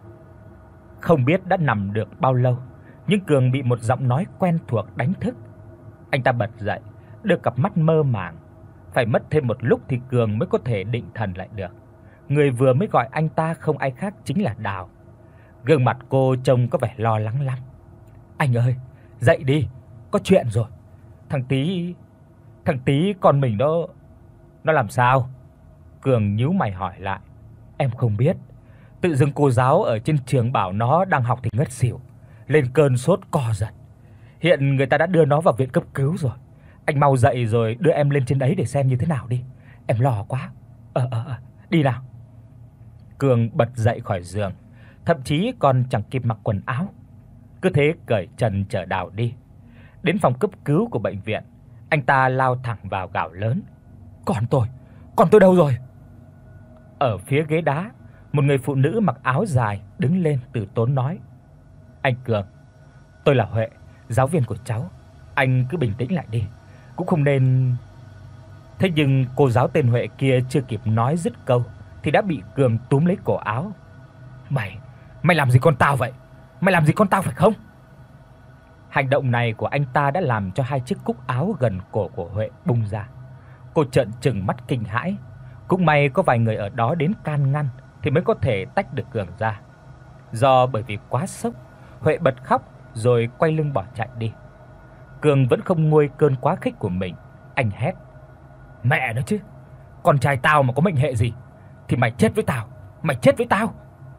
Không biết đã nằm được bao lâu, nhưng Cường bị một giọng nói quen thuộc đánh thức. Anh ta bật dậy, đưa cặp mắt mơ màng. Phải mất thêm một lúc thì Cường mới có thể định thần lại được. Người vừa mới gọi anh ta không ai khác chính là Đào. Gương mặt cô trông có vẻ lo lắng lắm. Anh ơi, dậy đi, có chuyện rồi. Thằng Tí, thằng Tí con mình nó nó làm sao? Cường nhíu mày hỏi lại. Em không biết. Tự dưng cô giáo ở trên trường bảo nó đang học thì ngất xỉu, lên cơn sốt co giật. Hiện người ta đã đưa nó vào viện cấp cứu rồi. Anh mau dậy rồi đưa em lên trên đấy để xem như thế nào đi. Em lo quá. Ờ ờ ờ, đi nào. Cường bật dậy khỏi giường, thậm chí còn chẳng kịp mặc quần áo, cứ thế cởi trần chở Đào đi. Đến phòng cấp cứu của bệnh viện, anh ta lao thẳng vào gào lớn. Con tôi, con tôi đâu rồi? Ở phía ghế đá, một người phụ nữ mặc áo dài đứng lên từ tốn nói. Anh Cường, tôi là Huệ, giáo viên của cháu. Anh cứ bình tĩnh lại đi, cũng không nên... Thế nhưng cô giáo tên Huệ kia chưa kịp nói dứt câu thì đã bị Cường túm lấy cổ áo. Mày, mày làm gì con tao vậy? Mày làm gì con tao phải không? Hành động này của anh ta đã làm cho hai chiếc cúc áo gần cổ của Huệ bung ra. Cô trợn trừng mắt kinh hãi. Cũng may có vài người ở đó đến can ngăn thì mới có thể tách được Cường ra. Do bởi vì quá sốc, Huệ bật khóc rồi quay lưng bỏ chạy đi. Cường vẫn không nguôi cơn quá khích của mình, anh hét. Mẹ nó chứ, con trai tao mà có mệnh hệ gì thì mày chết với tao, mày chết với tao.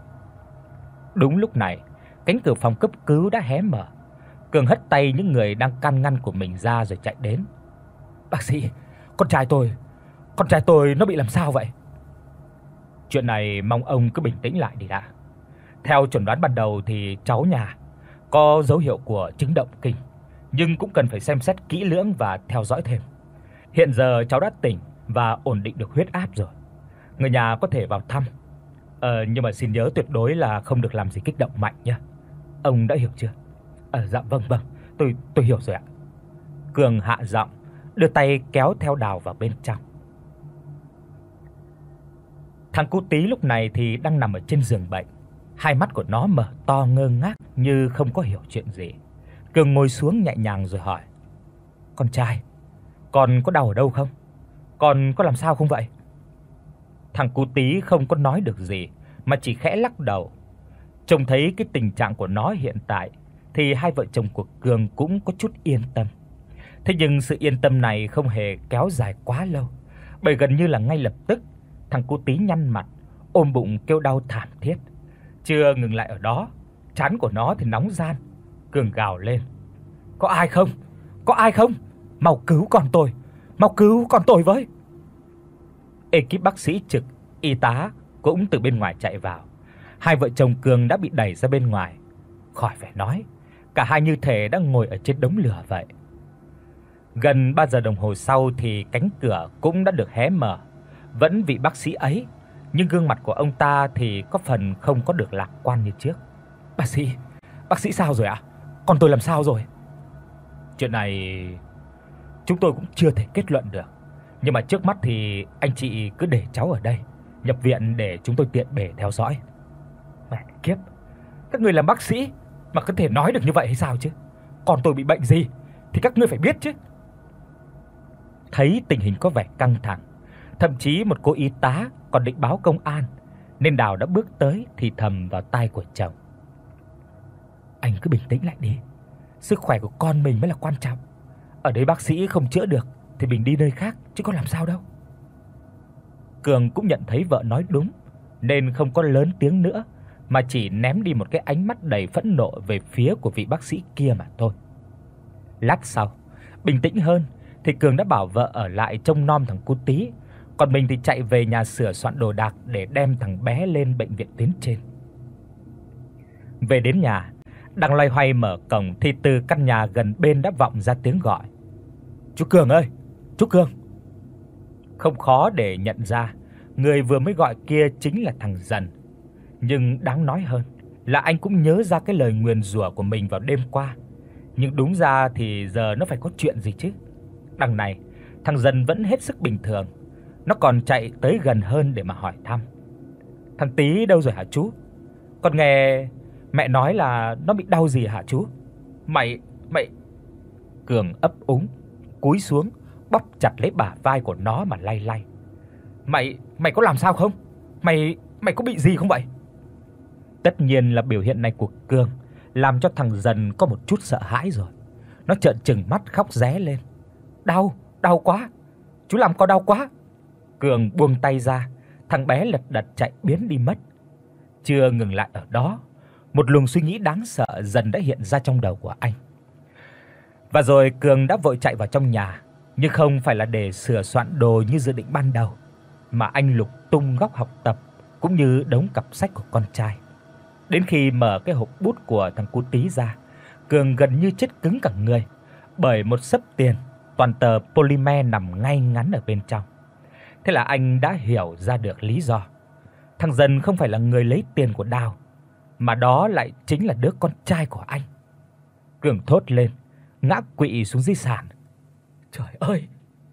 Đúng lúc này, cánh cửa phòng cấp cứu đã hé mở. Cường hất tay những người đang can ngăn của mình ra rồi chạy đến. Bác sĩ, con trai tôi, con trai tôi nó bị làm sao vậy? Chuyện này mong ông cứ bình tĩnh lại đi đã. Theo chẩn đoán ban đầu thì cháu nhà có dấu hiệu của chứng động kinh, nhưng cũng cần phải xem xét kỹ lưỡng và theo dõi thêm. Hiện giờ cháu đã tỉnh và ổn định được huyết áp rồi. Người nhà có thể vào thăm. Ờ nhưng mà xin nhớ tuyệt đối là không được làm gì kích động mạnh nhé. Ông đã hiểu chưa? Ờ dạ vâng vâng, tôi tôi hiểu rồi ạ. Cường hạ giọng, đưa tay kéo theo Đào vào bên trong. Thằng cu Tí lúc này thì đang nằm ở trên giường bệnh. Hai mắt của nó mở to ngơ ngác như không có hiểu chuyện gì. Cường ngồi xuống nhẹ nhàng rồi hỏi. Con trai, con có đau ở đâu không? Con có làm sao không vậy? Thằng cu Tí không có nói được gì mà chỉ khẽ lắc đầu. Trông thấy cái tình trạng của nó hiện tại thì hai vợ chồng của Cường cũng có chút yên tâm. Thế nhưng sự yên tâm này không hề kéo dài quá lâu, bởi gần như là ngay lập tức thằng cu Tí nhăn mặt, ôm bụng kêu đau thảm thiết. Chưa ngừng lại ở đó, trán của nó thì nóng ran. Cường gào lên: "Có ai không? Có ai không? Mau cứu con tôi, mau cứu con tôi với." Ekip bác sĩ trực, y tá cũng từ bên ngoài chạy vào. Hai vợ chồng Cường đã bị đẩy ra bên ngoài. Khỏi phải nói, cả hai như thể đang ngồi ở trên đống lửa vậy. Gần ba giờ đồng hồ sau thì cánh cửa cũng đã được hé mở. Vẫn vị bác sĩ ấy, nhưng gương mặt của ông ta thì có phần không có được lạc quan như trước. "Bác sĩ, bác sĩ sao rồi ạ? Con tôi làm sao rồi?" "Chuyện này chúng tôi cũng chưa thể kết luận được, nhưng mà trước mắt thì anh chị cứ để cháu ở đây, nhập viện để chúng tôi tiện bề theo dõi." Mẹ kiếp, các ngươi làm bác sĩ mà có thể nói được như vậy hay sao chứ? Con tôi bị bệnh gì thì các ngươi phải biết chứ. Thấy tình hình có vẻ căng thẳng, thậm chí một cô y tá còn định báo công an, nên Đào đã bước tới thì thầm vào tai của chồng: "Anh cứ bình tĩnh lại đi, sức khỏe của con mình mới là quan trọng. Ở đây bác sĩ không chữa được thì mình đi nơi khác chứ có làm sao đâu." Cường cũng nhận thấy vợ nói đúng, nên không có lớn tiếng nữa, mà chỉ ném đi một cái ánh mắt đầy phẫn nộ về phía của vị bác sĩ kia mà thôi. Lát sau, bình tĩnh hơn thì Cường đã bảo vợ ở lại trông nom thằng cu Tí, còn mình thì chạy về nhà sửa soạn đồ đạc để đem thằng bé lên bệnh viện tuyến trên. Về đến nhà, đang loay hoay mở cổng thì từ căn nhà gần bên đã vọng ra tiếng gọi: "Chú Cường ơi, chú Cường." Không khó để nhận ra, người vừa mới gọi kia chính là thằng Dần. Nhưng đáng nói hơn là anh cũng nhớ ra cái lời nguyền rủa của mình vào đêm qua. Nhưng đúng ra thì giờ nó phải có chuyện gì chứ. Đằng này, thằng Dần vẫn hết sức bình thường. Nó còn chạy tới gần hơn để mà hỏi thăm: "Thằng Tí đâu rồi hả chú? Con nghe mẹ nói là nó bị đau gì hả chú?" Mày, mày Cường ấp úng, cúi xuống, bóp chặt lấy bả vai của nó mà lay lay. "Mày, mày có làm sao không? Mày, mày có bị gì không vậy?" Tất nhiên là biểu hiện này của Cường làm cho thằng Dần có một chút sợ hãi rồi. Nó trợn trừng mắt khóc ré lên: "Đau, đau quá. Chú làm con đau quá." Cường buông tay ra, thằng bé lật đật chạy biến đi mất. Chưa ngừng lại ở đó, một luồng suy nghĩ đáng sợ dần đã hiện ra trong đầu của anh. Và rồi Cường đã vội chạy vào trong nhà, nhưng không phải là để sửa soạn đồ như dự định ban đầu, mà anh lục tung góc học tập cũng như đống cặp sách của con trai. Đến khi mở cái hộp bút của thằng cu Tí ra, Cường gần như chết cứng cả người, bởi một xấp tiền toàn tờ polymer nằm ngay ngắn ở bên trong. Thế là anh đã hiểu ra được lý do. Thằng Dần không phải là người lấy tiền của Đào, mà đó lại chính là đứa con trai của anh. Cường thốt lên, ngã quỵ xuống dưới sàn. Trời ơi!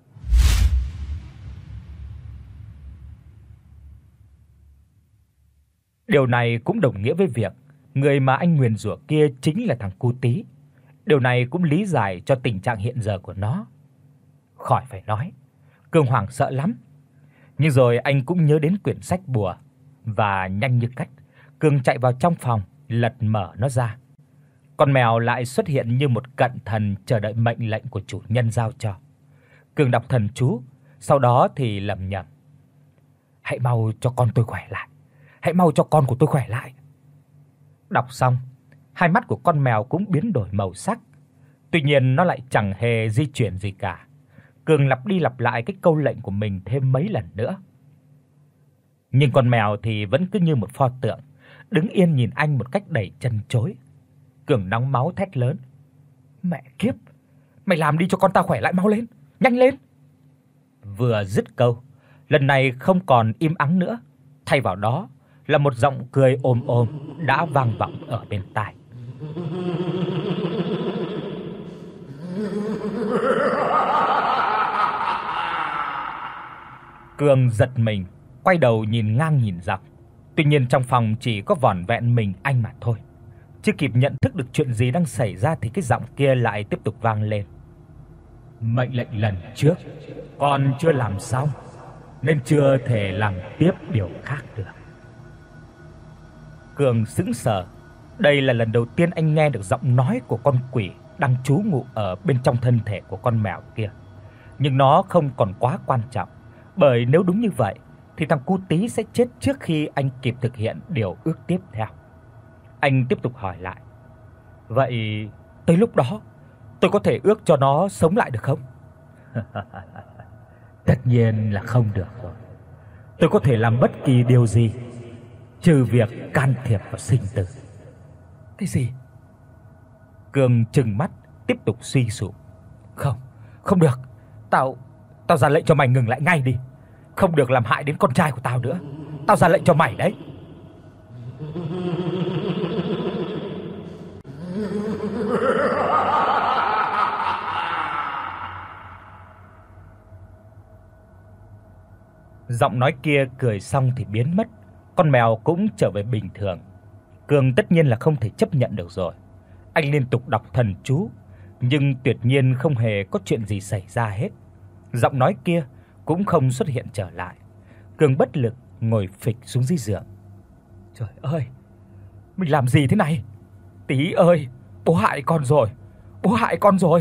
Điều này cũng đồng nghĩa với việc người mà anh nguyền rủa kia chính là thằng cu Tí. Điều này cũng lý giải cho tình trạng hiện giờ của nó. Khỏi phải nói, Cường hoảng sợ lắm. Nhưng rồi anh cũng nhớ đến quyển sách bùa, và nhanh như cắt, Cường chạy vào trong phòng, lật mở nó ra. Con mèo lại xuất hiện như một cận thần chờ đợi mệnh lệnh của chủ nhân giao cho. Cường đọc thần chú, sau đó thì lẩm nhẩm: "Hãy mau cho con tôi khỏe lại. Hãy mau cho con của tôi khỏe lại." Đọc xong, hai mắt của con mèo cũng biến đổi màu sắc. Tuy nhiên nó lại chẳng hề di chuyển gì cả. Cường lặp đi lặp lại cái câu lệnh của mình thêm mấy lần nữa. Nhưng con mèo thì vẫn cứ như một pho tượng, đứng yên nhìn anh một cách đầy chăn chối. Cường nóng máu thét lớn: "Mẹ kiếp, mày làm đi cho con ta khỏe lại, mau lên, nhanh lên." Vừa dứt câu, lần này không còn im ắng nữa, thay vào đó là một giọng cười ồm ồm đã vang vọng ở bên tai. Cường giật mình, quay đầu nhìn ngang nhìn dọc. Tuy nhiên trong phòng chỉ có vỏn vẹn mình anh mà thôi. Chưa kịp nhận thức được chuyện gì đang xảy ra thì cái giọng kia lại tiếp tục vang lên: "Mệnh lệnh lần trước con chưa làm xong, nên chưa thể làm tiếp điều khác được." Cường sững sờ. Đây là lần đầu tiên anh nghe được giọng nói của con quỷ đang trú ngụ ở bên trong thân thể của con mèo kia. Nhưng nó không còn quá quan trọng, bởi nếu đúng như vậy thì thằng cu tí sẽ chết trước khi anh kịp thực hiện điều ước tiếp theo. Anh tiếp tục hỏi lại: "Vậy tới lúc đó tôi có thể ước cho nó sống lại được không?" "Tất nhiên là không được rồi. Tôi có thể làm bất kỳ điều gì trừ việc can thiệp vào sinh tử." "Cái gì?" Cường trừng mắt tiếp tục suy sụp. "Không, không được. Tao tao ra lệnh cho mày ngừng lại ngay đi. Không được làm hại đến con trai của tao nữa. Tao ra lệnh cho mày đấy." Giọng nói kia cười xong thì biến mất, con mèo cũng trở về bình thường. Cường tất nhiên là không thể chấp nhận được rồi. Anh liên tục đọc thần chú, nhưng tuyệt nhiên không hề có chuyện gì xảy ra hết. Giọng nói kia cũng không xuất hiện trở lại. Cường bất lực ngồi phịch xuống dưới giường. "Trời ơi, mình làm gì thế này? Tí ơi, bố hại con rồi. Bố hại con rồi."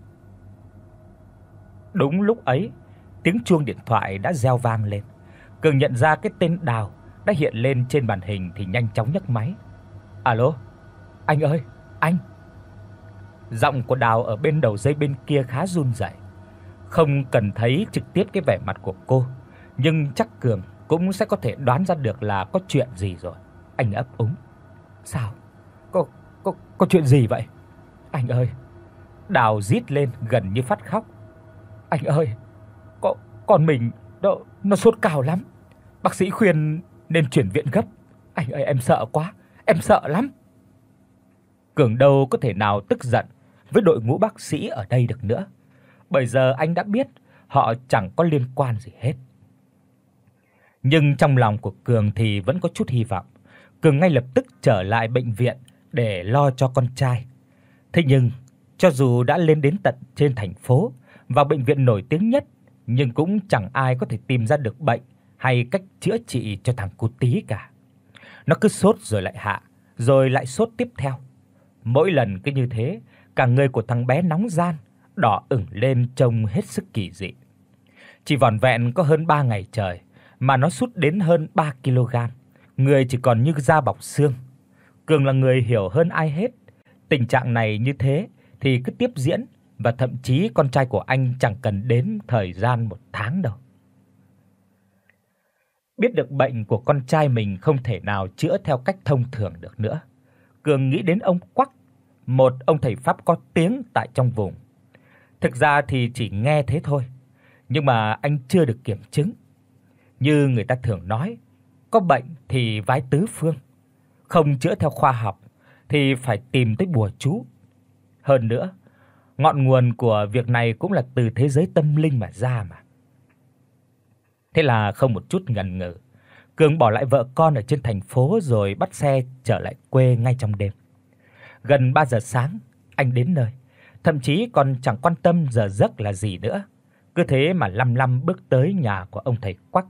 Đúng lúc ấy, tiếng chuông điện thoại đã reo vang lên. Cường nhận ra cái tên Đào đã hiện lên trên màn hình thì nhanh chóng nhấc máy. "Alo, anh ơi, anh." Giọng của Đào ở bên đầu dây bên kia khá run rẩy. Không cần thấy trực tiếp cái vẻ mặt của cô, nhưng chắc Cường cũng sẽ có thể đoán ra được là có chuyện gì rồi. Anh ấp úng: "Sao? Có có có chuyện gì vậy? Anh ơi." Đào rít lên gần như phát khóc. "Anh ơi, có con mình nó nó sốt cao lắm. Bác sĩ khuyên nên chuyển viện gấp. Anh ơi, em sợ quá, em sợ lắm." Cường đâu có thể nào tức giận với đội ngũ bác sĩ ở đây được nữa. Bây giờ anh đã biết họ chẳng có liên quan gì hết. Nhưng trong lòng của Cường thì vẫn có chút hy vọng. Cường ngay lập tức trở lại bệnh viện để lo cho con trai. Thế nhưng, cho dù đã lên đến tận trên thành phố, vào bệnh viện nổi tiếng nhất, nhưng cũng chẳng ai có thể tìm ra được bệnh hay cách chữa trị cho thằng cu tí cả. Nó cứ sốt rồi lại hạ, rồi lại sốt tiếp theo. Mỗi lần cứ như thế, cả người của thằng bé nóng ran, đỏ ửng lên trông hết sức kỳ dị. Chỉ vỏn vẹn có hơn ba ngày trời mà nó sút đến hơn ba ki lô gam, người chỉ còn như da bọc xương. Cường là người hiểu hơn ai hết, tình trạng này như thế thì cứ tiếp diễn, và thậm chí con trai của anh chẳng cần đến thời gian một tháng đâu. Biết được bệnh của con trai mình không thể nào chữa theo cách thông thường được nữa, Cường nghĩ đến ông Quắc, một ông thầy pháp có tiếng tại trong vùng. Thực ra thì chỉ nghe thế thôi, nhưng mà anh chưa được kiểm chứng. Như người ta thường nói, có bệnh thì vái tứ phương, không chữa theo khoa học thì phải tìm tới bùa chú. Hơn nữa, ngọn nguồn của việc này cũng là từ thế giới tâm linh mà ra mà. Thế là không một chút ngần ngừ, Cường bỏ lại vợ con ở trên thành phố rồi bắt xe trở lại quê ngay trong đêm. Gần ba giờ sáng, anh đến nơi, thậm chí còn chẳng quan tâm giờ giấc là gì nữa, cứ thế mà lăm lăm bước tới nhà của ông thầy Quắc.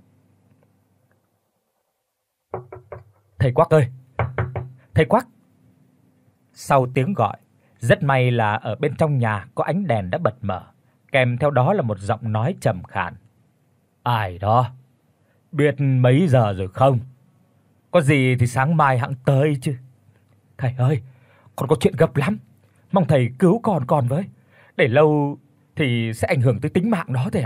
"Thầy Quắc ơi, thầy Quắc." Sau tiếng gọi, rất may là ở bên trong nhà có ánh đèn đã bật mở, kèm theo đó là một giọng nói trầm khàn. "Ai đó? Biết mấy giờ rồi không? Có gì thì sáng mai hẵng tới chứ." "Thầy ơi, con có chuyện gấp lắm, mong thầy cứu con con với. Để lâu thì sẽ ảnh hưởng tới tính mạng nó thầy ạ."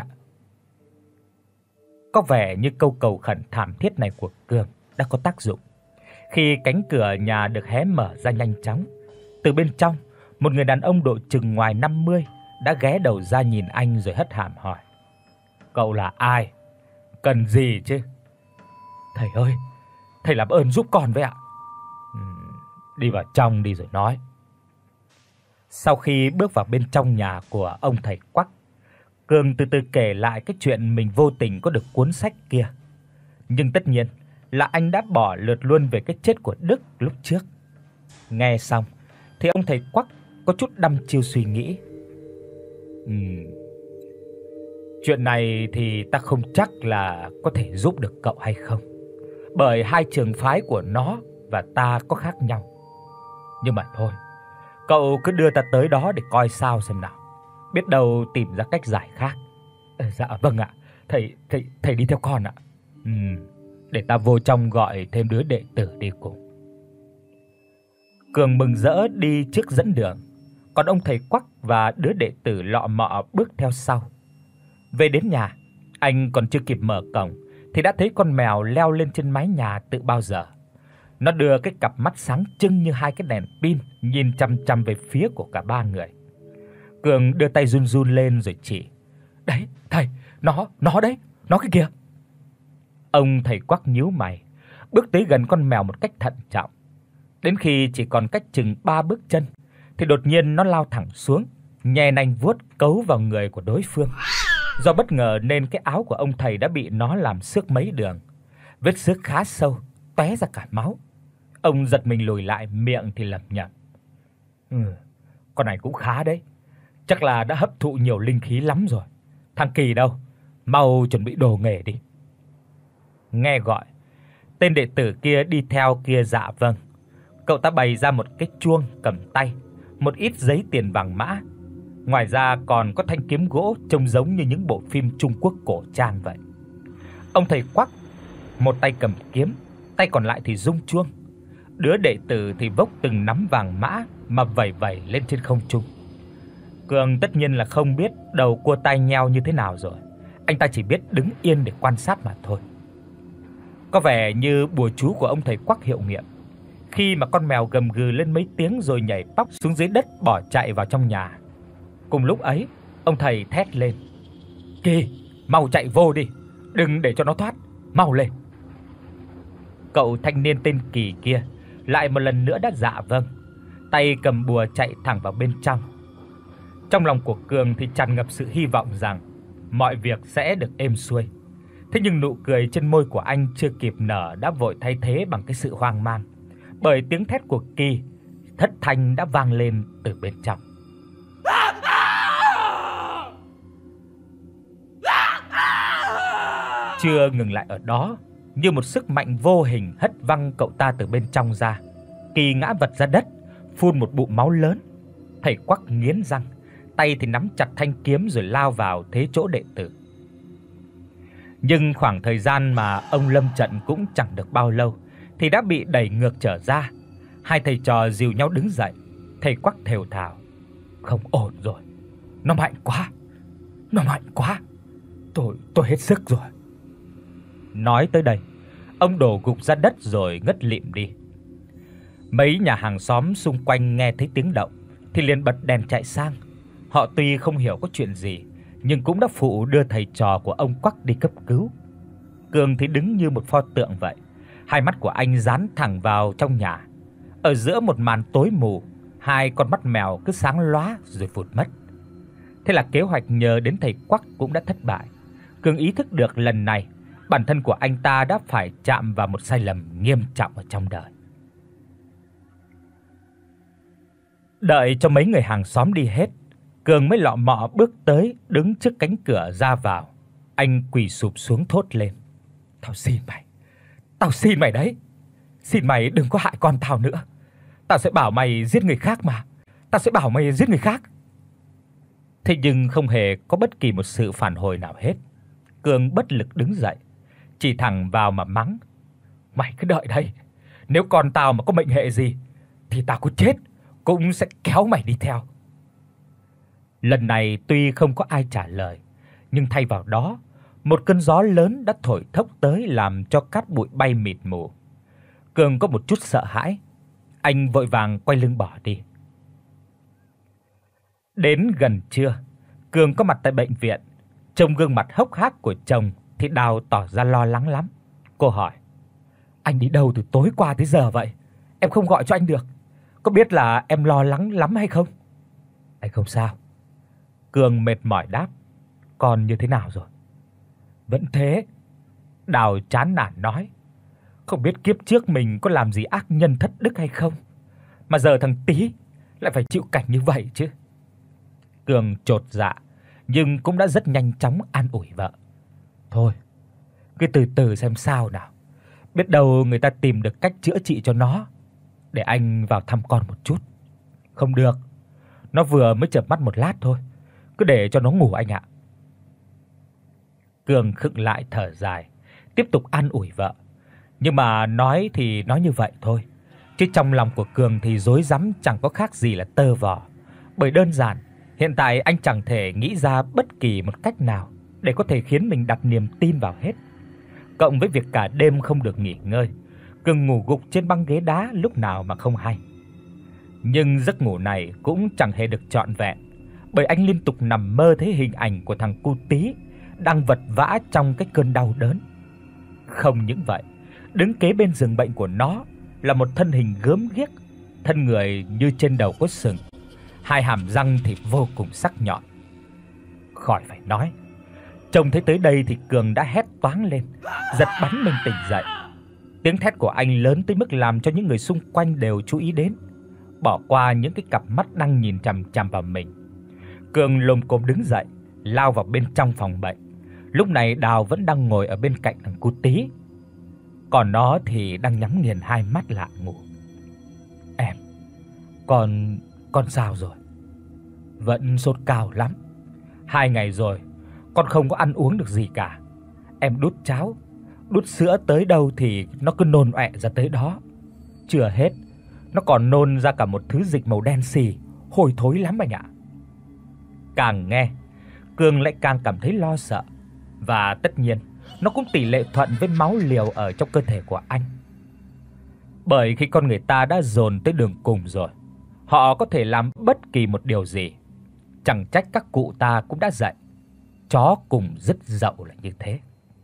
Có vẻ như câu cầu khẩn thảm thiết này của Cường đã có tác dụng. Khi cánh cửa nhà được hé mở ra nhanh chóng, từ bên trong, một người đàn ông độ chừng ngoài năm mươi đã ghé đầu ra nhìn anh rồi hất hàm hỏi: "Cậu là ai? Cần gì chứ?" "Thầy ơi, thầy làm ơn giúp con với ạ." Ừ, "đi vào trong đi rồi nói." Sau khi bước vào bên trong nhà của ông thầy Quắc, Cường từ từ kể lại cái chuyện mình vô tình có được cuốn sách kia. Nhưng tất nhiên là anh đã bỏ lượt luôn về cái chết của Đức lúc trước. Nghe xong thì ông thầy Quắc có chút đăm chiêu suy nghĩ. Ừm. Chuyện này thì ta không chắc là có thể giúp được cậu hay không, bởi hai trường phái của nó và ta có khác nhau. Nhưng mà thôi, cậu cứ đưa ta tới đó để coi sao xem nào, biết đâu tìm ra cách giải khác. Dạ vâng ạ, thầy thầy thầy đi theo con ạ. Ừm, để ta vô trong gọi thêm đứa đệ tử đi cùng. Cường mừng rỡ đi trước dẫn đường, còn ông thầy Quắc và đứa đệ tử lọ mọ bước theo sau. Về đến nhà, anh còn chưa kịp mở cổng thì đã thấy con mèo leo lên trên mái nhà từ bao giờ. Nó đưa cái cặp mắt sáng trưng như hai cái đèn pin nhìn chằm chằm về phía của cả ba người. Cường đưa tay run run lên rồi chỉ. "Đấy, thầy, nó, nó đấy, nó cái kia." Ông thầy Quắc nhíu mày, bước tới gần con mèo một cách thận trọng. Đến khi chỉ còn cách chừng ba bước chân thì đột nhiên nó lao thẳng xuống, nhè nanh vuốt cấu vào người của đối phương. Do bất ngờ nên cái áo của ông thầy đã bị nó làm xước mấy đường, vết xước khá sâu, tóe ra cả máu. Ông giật mình lùi lại, miệng thì lẩm nhẩm: "Ừ, con này cũng khá đấy, chắc là đã hấp thụ nhiều linh khí lắm rồi. Thằng Kỳ đâu, mau chuẩn bị đồ nghề đi." Nghe gọi, tên đệ tử kia đi theo kia dạ vâng. Cậu ta bày ra một cái chuông cầm tay, một ít giấy tiền vàng mã. Ngoài ra còn có thanh kiếm gỗ trông giống như những bộ phim Trung Quốc cổ trang vậy. Ông thầy Quắc một tay cầm kiếm, tay còn lại thì rung chuông. Đứa đệ tử thì vốc từng nắm vàng mã mà vẩy vẩy lên trên không trung. Cường tất nhiên là không biết đầu cua tai nheo như thế nào rồi. Anh ta chỉ biết đứng yên để quan sát mà thôi. Có vẻ như bùa chú của ông thầy Quắc hiệu nghiệm. Khi mà con mèo gầm gừ lên mấy tiếng rồi nhảy póc xuống dưới đất bỏ chạy vào trong nhà. Cùng lúc ấy, ông thầy thét lên: "Kỳ, mau chạy vô đi, đừng để cho nó thoát, mau lên." Cậu thanh niên tên Kỳ kia lại một lần nữa đã dạ vâng, tay cầm bùa chạy thẳng vào bên trong. Trong lòng của Cường thì tràn ngập sự hy vọng rằng mọi việc sẽ được êm xuôi. Thế nhưng nụ cười trên môi của anh chưa kịp nở đã vội thay thế bằng cái sự hoang mang, bởi tiếng thét của Kỳ thất thanh đã vang lên từ bên trong. Chưa ngừng lại ở đó, như một sức mạnh vô hình hất văng cậu ta từ bên trong ra. Kỳ ngã vật ra đất, phun một bụng máu lớn. Thầy Quắc nghiến răng, tay thì nắm chặt thanh kiếm rồi lao vào thế chỗ đệ tử. Nhưng khoảng thời gian mà ông lâm trận cũng chẳng được bao lâu thì đã bị đẩy ngược trở ra. Hai thầy trò dìu nhau đứng dậy. Thầy Quắc thều thào: "Không ổn rồi, nó mạnh quá, nó mạnh quá. Tôi tôi hết sức rồi." Nói tới đây, ông đổ gục ra đất rồi ngất lịm đi. Mấy nhà hàng xóm xung quanh nghe thấy tiếng động thì liền bật đèn chạy sang. Họ tuy không hiểu có chuyện gì nhưng cũng đã phụ đưa thầy trò của ông Quắc đi cấp cứu. Cường thì đứng như một pho tượng vậy, hai mắt của anh dán thẳng vào trong nhà. Ở giữa một màn tối mù, hai con mắt mèo cứ sáng lóa rồi vụt mất. Thế là kế hoạch nhờ đến thầy Quắc cũng đã thất bại. Cường ý thức được lần này bản thân của anh ta đã phải chạm vào một sai lầm nghiêm trọng ở trong đời. Đợi cho mấy người hàng xóm đi hết, Cường mới lọ mọ bước tới đứng trước cánh cửa ra vào. Anh quỳ sụp xuống thốt lên: "Tao xin mày, tao xin mày đấy. Xin mày đừng có hại con tao nữa. Tao sẽ bảo mày giết người khác mà. Tao sẽ bảo mày giết người khác." Thế nhưng không hề có bất kỳ một sự phản hồi nào hết. Cường bất lực đứng dậy, chỉ thẳng vào mà mắng: "Mày cứ đợi đây, nếu con tao mà có mệnh hệ gì thì tao có chết cũng sẽ kéo mày đi theo." Lần này tuy không có ai trả lời, nhưng thay vào đó, một cơn gió lớn đã thổi thốc tới làm cho cát bụi bay mịt mù. Cường có một chút sợ hãi, anh vội vàng quay lưng bỏ đi. Đến gần trưa, Cường có mặt tại bệnh viện. Trông gương mặt hốc hác của chồng thì Đào tỏ ra lo lắng lắm. Cô hỏi: "Anh đi đâu từ tối qua tới giờ vậy? Em không gọi cho anh được. Có biết là em lo lắng lắm hay không?" "Anh không sao." Cường mệt mỏi đáp. "Con như thế nào rồi?" "Vẫn thế." Đào chán nản nói. "Không biết kiếp trước mình có làm gì ác nhân thất đức hay không, mà giờ thằng Tý lại phải chịu cảnh như vậy chứ." Cường chột dạ nhưng cũng đã rất nhanh chóng an ủi vợ: "Thôi, cứ từ từ xem sao nào. Biết đâu người ta tìm được cách chữa trị cho nó. Để anh vào thăm con một chút." "Không được, nó vừa mới chợp mắt một lát thôi, cứ để cho nó ngủ anh ạ." Cường khựng lại thở dài, tiếp tục an ủi vợ. Nhưng mà nói thì nói như vậy thôi, chứ trong lòng của Cường thì rối rắm chẳng có khác gì là tơ vò. Bởi đơn giản, hiện tại anh chẳng thể nghĩ ra bất kỳ một cách nào để có thể khiến mình đặt niềm tin vào hết. Cộng với việc cả đêm không được nghỉ ngơi, Cường ngủ gục trên băng ghế đá lúc nào mà không hay. Nhưng giấc ngủ này cũng chẳng hề được trọn vẹn, bởi anh liên tục nằm mơ thấy hình ảnh của thằng cu tí đang vật vã trong cái cơn đau đớn. Không những vậy, đứng kế bên giường bệnh của nó là một thân hình gớm ghiếc, thân người như trên đầu có sừng, hai hàm răng thì vô cùng sắc nhọn. Khỏi phải nói, trông thấy tới đây thì Cường đã hét toáng lên, giật bắn mình tỉnh dậy. Tiếng thét của anh lớn tới mức làm cho những người xung quanh đều chú ý đến, bỏ qua những cái cặp mắt đang nhìn chằm chằm vào mình. Cường lồm cồm đứng dậy, lao vào bên trong phòng bệnh. Lúc này Đào vẫn đang ngồi ở bên cạnh thằng cu tí, còn nó thì đang nhắm nghiền hai mắt lại ngủ. "Em, con con sao rồi?" "Vẫn sốt cao lắm. Hai ngày rồi con không có ăn uống được gì cả. Em đút cháo, đút sữa tới đâu thì nó cứ nôn ọe ra tới đó. Chưa hết, nó còn nôn ra cả một thứ dịch màu đen xì, hôi thối lắm anh ạ." Càng nghe, Cường lại càng cảm thấy lo sợ, và tất nhiên, nó cũng tỷ lệ thuận với máu liều ở trong cơ thể của anh. Bởi khi con người ta đã dồn tới đường cùng rồi, họ có thể làm bất kỳ một điều gì. Chẳng trách các cụ ta cũng đã dạy, chó cùng rứt dậu là như thế.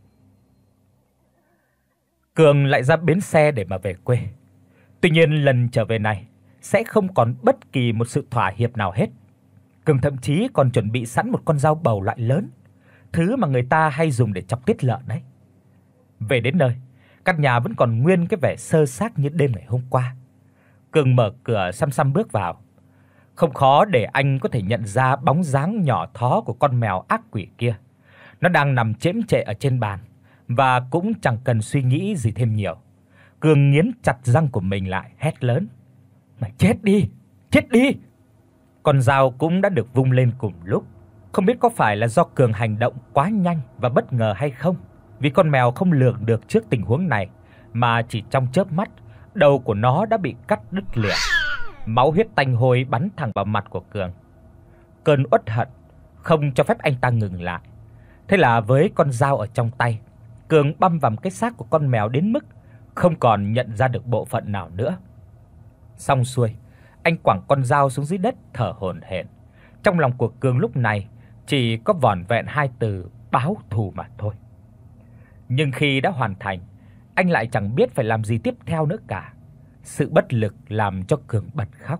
Cường lại ra bến xe để mà về quê. Tuy nhiên lần trở về này sẽ không còn bất kỳ một sự thỏa hiệp nào hết. Cường thậm chí còn chuẩn bị sẵn một con dao bầu loại lớn, thứ mà người ta hay dùng để chọc tiết lợn đấy. Về đến nơi, căn nhà vẫn còn nguyên cái vẻ sơ xác như đêm ngày hôm qua. Cường mở cửa xăm xăm bước vào. Không khó để anh có thể nhận ra bóng dáng nhỏ thó của con mèo ác quỷ kia. Nó đang nằm chễm chệ ở trên bàn, và cũng chẳng cần suy nghĩ gì thêm nhiều. Cường nghiến chặt răng của mình lại, hét lớn: "Mày chết đi, chết đi!" Con dao cũng đã được vung lên cùng lúc. Không biết có phải là do Cường hành động quá nhanh và bất ngờ hay không, vì con mèo không lường được trước tình huống này, mà chỉ trong chớp mắt, đầu của nó đã bị cắt đứt lìa. Máu huyết tanh hôi bắn thẳng vào mặt của Cường. Cơn uất hận không cho phép anh ta ngừng lại. Thế là với con dao ở trong tay, Cường băm vào cái xác của con mèo đến mức không còn nhận ra được bộ phận nào nữa. Xong xuôi, anh quẳng con dao xuống dưới đất thở hổn hển. Trong lòng của Cường lúc này chỉ có vỏn vẹn hai từ báo thù mà thôi. Nhưng khi đã hoàn thành, anh lại chẳng biết phải làm gì tiếp theo nữa cả. Sự bất lực làm cho Cường bật khóc.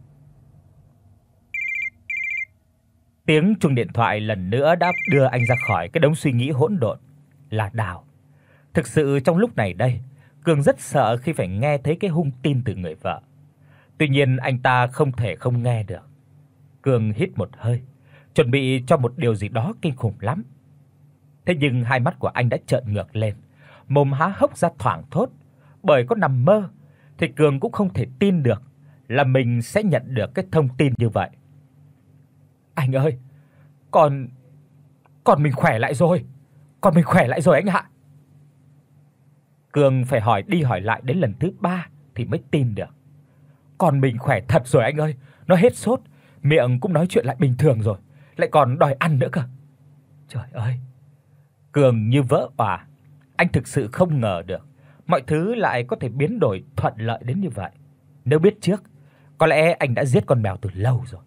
Tiếng chuông điện thoại lần nữa đã đưa anh ra khỏi cái đống suy nghĩ hỗn độn. Là Đào. Thực sự trong lúc này đây, Cường rất sợ khi phải nghe thấy cái hung tin từ người vợ. Tuy nhiên anh ta không thể không nghe được. Cường hít một hơi, chuẩn bị cho một điều gì đó kinh khủng lắm. Thế nhưng hai mắt của anh đã trợn ngược lên, mồm há hốc ra thoảng thốt, bởi có nằm mơ thì Cường cũng không thể tin được là mình sẽ nhận được cái thông tin như vậy. "Anh ơi, con con mình khỏe lại rồi. Con mình khỏe lại rồi anh ạ." Cường phải hỏi đi hỏi lại đến lần thứ ba thì mới tin được. "Con mình khỏe thật rồi anh ơi, nó hết sốt, miệng cũng nói chuyện lại bình thường rồi, lại còn đòi ăn nữa cơ." Trời ơi. Cường như vỡ òa. Anh thực sự không ngờ được mọi thứ lại có thể biến đổi thuận lợi đến như vậy. Nếu biết trước, có lẽ anh đã giết con mèo từ lâu rồi.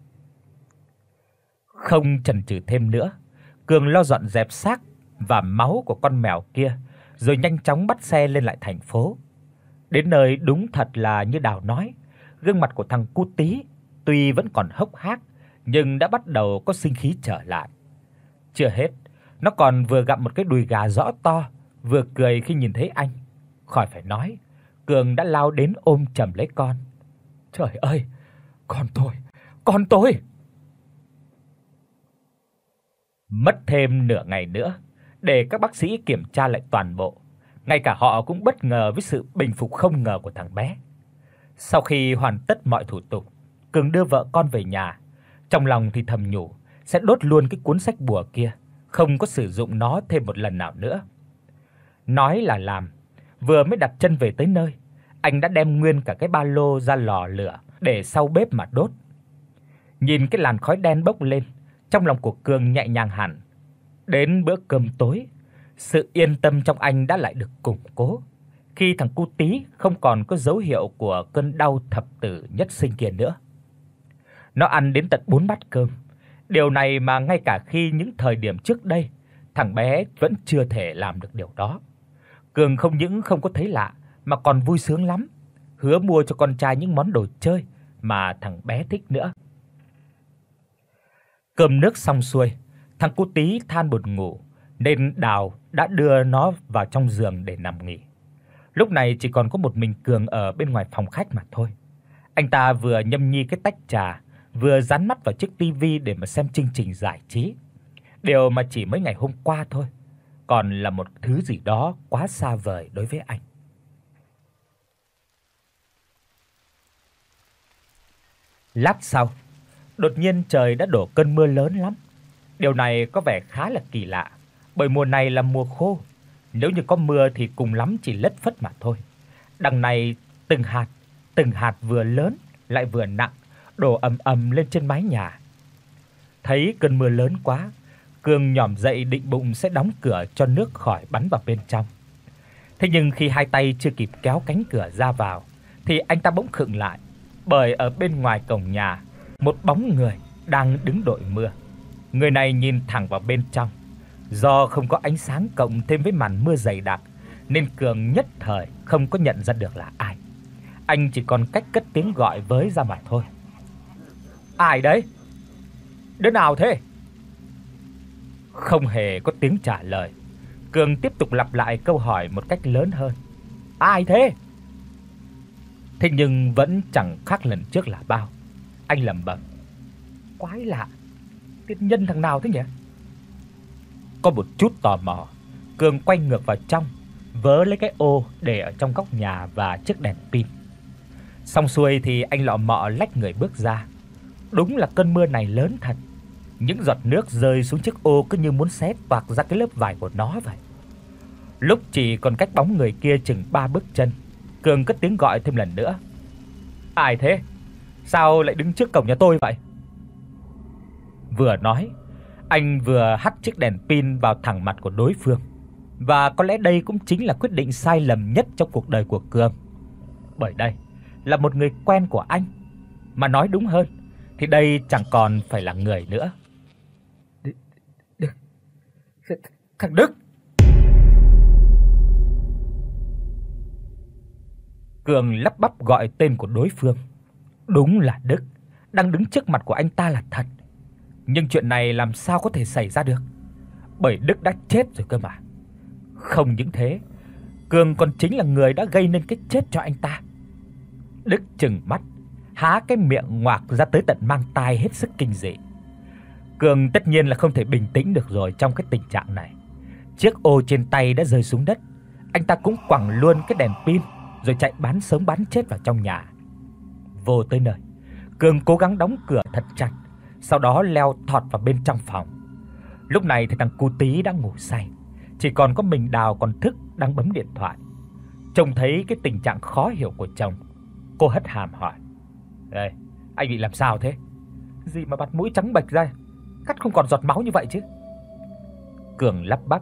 Không chần chừ thêm nữa, Cường lo dọn dẹp xác và máu của con mèo kia, rồi nhanh chóng bắt xe lên lại thành phố. Đến nơi đúng thật là như Đào nói, gương mặt của thằng cu tí tuy vẫn còn hốc hác nhưng đã bắt đầu có sinh khí trở lại. Chưa hết, nó còn vừa gặm một cái đùi gà rõ to, vừa cười khi nhìn thấy anh. Khỏi phải nói, Cường đã lao đến ôm chầm lấy con. "Trời ơi, con tôi, con tôi." Mất thêm nửa ngày nữa để các bác sĩ kiểm tra lại toàn bộ. Ngay cả họ cũng bất ngờ với sự bình phục không ngờ của thằng bé. Sau khi hoàn tất mọi thủ tục, Cường đưa vợ con về nhà. Trong lòng thì thầm nhủ sẽ đốt luôn cái cuốn sách bùa kia, không có sử dụng nó thêm một lần nào nữa. Nói là làm, vừa mới đặt chân về tới nơi, anh đã đem nguyên cả cái ba lô ra lò lửa để sau bếp mà đốt. Nhìn cái làn khói đen bốc lên, trong lòng của Cường nhẹ nhàng hẳn. Đến bữa cơm tối, sự yên tâm trong anh đã lại được củng cố, khi thằng cu tí không còn có dấu hiệu của cơn đau thập tử nhất sinh kia nữa. Nó ăn đến tận bốn bát cơm. Điều này mà ngay cả khi những thời điểm trước đây, thằng bé vẫn chưa thể làm được điều đó. Cường không những không có thấy lạ mà còn vui sướng lắm, hứa mua cho con trai những món đồ chơi mà thằng bé thích nữa. Cơm nước xong xuôi, thằng cu tí than buồn ngủ nên Đào đã đưa nó vào trong giường để nằm nghỉ. Lúc này chỉ còn có một mình Cường ở bên ngoài phòng khách mà thôi. Anh ta vừa nhâm nhi cái tách trà, vừa dán mắt vào chiếc tivi để mà xem chương trình giải trí. Điều mà chỉ mấy ngày hôm qua thôi, còn là một thứ gì đó quá xa vời đối với anh. Lát sau, đột nhiên trời đã đổ cơn mưa lớn lắm. Điều này có vẻ khá là kỳ lạ, bởi mùa này là mùa khô, nếu như có mưa thì cùng lắm chỉ lất phất mà thôi. Đằng này từng hạt, từng hạt vừa lớn lại vừa nặng, đổ ầm ầm lên trên mái nhà. Thấy cơn mưa lớn quá, Cường nhỏm dậy định bụng sẽ đóng cửa cho nước khỏi bắn vào bên trong. Thế nhưng khi hai tay chưa kịp kéo cánh cửa ra vào thì anh ta bỗng khựng lại, bởi ở bên ngoài cổng nhà, một bóng người đang đứng đội mưa. Người này nhìn thẳng vào bên trong. Do không có ánh sáng cộng thêm với màn mưa dày đặc nên Cường nhất thời không có nhận ra được là ai. Anh chỉ còn cách cất tiếng gọi với ra mà thôi. Ai đấy? Đứa nào thế? Không hề có tiếng trả lời. Cường tiếp tục lặp lại câu hỏi một cách lớn hơn. Ai thế? Thế nhưng vẫn chẳng khác lần trước là bao. Anh lẩm bẩm. Quái lạ, tiên nhân thằng nào thế nhỉ? Có một chút tò mò, Cường quay ngược vào trong, vớ lấy cái ô để ở trong góc nhà và chiếc đèn pin. Xong xuôi thì anh lọ mọ lách người bước ra. Đúng là cơn mưa này lớn thật. Những giọt nước rơi xuống chiếc ô cứ như muốn xé toạc ra cái lớp vải của nó vậy. Lúc chỉ còn cách bóng người kia chừng ba bước chân, Cường cất tiếng gọi thêm lần nữa. Ai thế? Sao lại đứng trước cổng nhà tôi vậy? Vừa nói, anh vừa hắt chiếc đèn pin vào thẳng mặt của đối phương. Và có lẽ đây cũng chính là quyết định sai lầm nhất trong cuộc đời của Cường. Bởi đây là một người quen của anh, mà nói đúng hơn thì đây chẳng còn phải là người nữa. Đức, thằng Đức. Cường lắp bắp gọi tên của đối phương. Đúng là Đức, đang đứng trước mặt của anh ta là thật. Nhưng chuyện này làm sao có thể xảy ra được? Bởi Đức đã chết rồi cơ mà. Không những thế, Cường còn chính là người đã gây nên cái chết cho anh ta. Đức trừng mắt, há cái miệng ngoạc ra tới tận mang tai hết sức kinh dị. Cường tất nhiên là không thể bình tĩnh được rồi trong cái tình trạng này. Chiếc ô trên tay đã rơi xuống đất, anh ta cũng quẳng luôn cái đèn pin rồi chạy bán sống bán chết vào trong nhà. Vô tới nơi, Cường cố gắng đóng cửa thật chặt, sau đó leo thọt vào bên trong phòng. Lúc này thì thằng cu tí đã ngủ say, chỉ còn có mình Đào còn thức đang bấm điện thoại. Trông thấy cái tình trạng khó hiểu của chồng, cô hất hàm hỏi: "Ê, anh bị làm sao thế? Gì mà mặt mũi trắng bệch ra, cắt không còn giọt máu như vậy chứ?" Cường lắp bắp: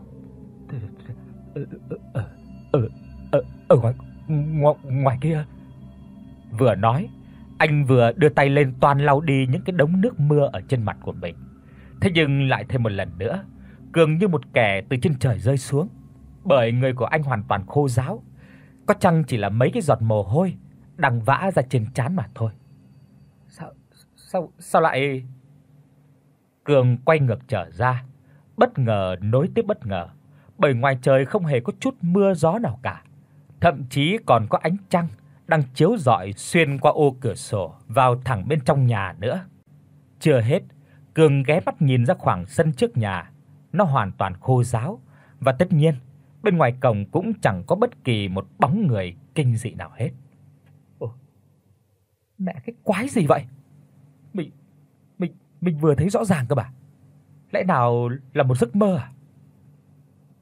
"Ở ở ở ở ngoài ngoài, ngoài kia." Vừa nói, anh vừa đưa tay lên toan lau đi những cái đống nước mưa ở trên mặt của mình. Thế nhưng lại thêm một lần nữa, Cường như một kẻ từ trên trời rơi xuống, bởi người của anh hoàn toàn khô ráo, có chăng chỉ là mấy cái giọt mồ hôi đang vã ra trên trán mà thôi. Sao sao sao lại? Cường quay ngược trở ra, bất ngờ nối tiếp bất ngờ, bởi ngoài trời không hề có chút mưa gió nào cả, thậm chí còn có ánh trăng đang chiếu rọi xuyên qua ô cửa sổ vào thẳng bên trong nhà nữa. Chưa hết, Cường ghé mắt nhìn ra khoảng sân trước nhà, nó hoàn toàn khô ráo, và tất nhiên, bên ngoài cổng cũng chẳng có bất kỳ một bóng người kinh dị nào hết. Ồ, mẹ cái quái gì vậy? Mình mình mình vừa thấy rõ ràng cơ mà. Lẽ nào là một giấc mơ à?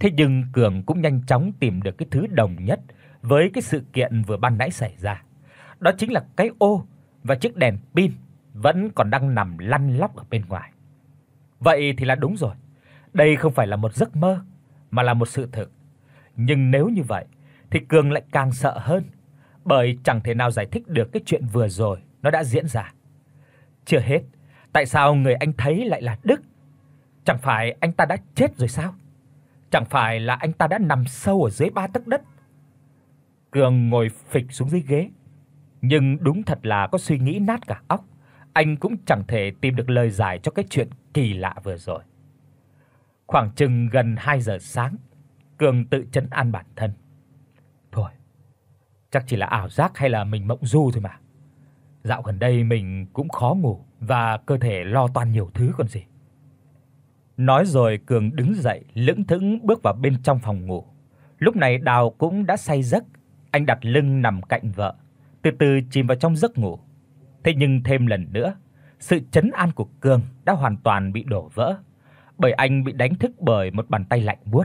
Thế nhưng Cường cũng nhanh chóng tìm được cái thứ đồng nhất với cái sự kiện vừa ban nãy xảy ra. Đó chính là cái ô và chiếc đèn pin vẫn còn đang nằm lăn lóc ở bên ngoài. Vậy thì là đúng rồi. Đây không phải là một giấc mơ mà là một sự thực. Nhưng nếu như vậy thì Cường lại càng sợ hơn, bởi chẳng thể nào giải thích được cái chuyện vừa rồi nó đã diễn ra. Chưa hết, tại sao người anh thấy lại là Đức? Chẳng phải anh ta đã chết rồi sao? Chẳng phải là anh ta đã nằm sâu ở dưới ba tấc đất? Cường ngồi phịch xuống dưới ghế, nhưng đúng thật là có suy nghĩ nát cả óc, anh cũng chẳng thể tìm được lời giải cho cái chuyện kỳ lạ vừa rồi. Khoảng chừng gần hai giờ sáng, Cường tự trấn an bản thân. Thôi, chắc chỉ là ảo giác hay là mình mộng du thôi mà. Dạo gần đây mình cũng khó ngủ và cơ thể lo toan nhiều thứ còn gì. Nói rồi Cường đứng dậy, lững thững bước vào bên trong phòng ngủ. Lúc này Đào cũng đã say giấc, anh đặt lưng nằm cạnh vợ, từ từ chìm vào trong giấc ngủ. Thế nhưng thêm lần nữa, sự trấn an của Cường đã hoàn toàn bị đổ vỡ, bởi anh bị đánh thức bởi một bàn tay lạnh buốt.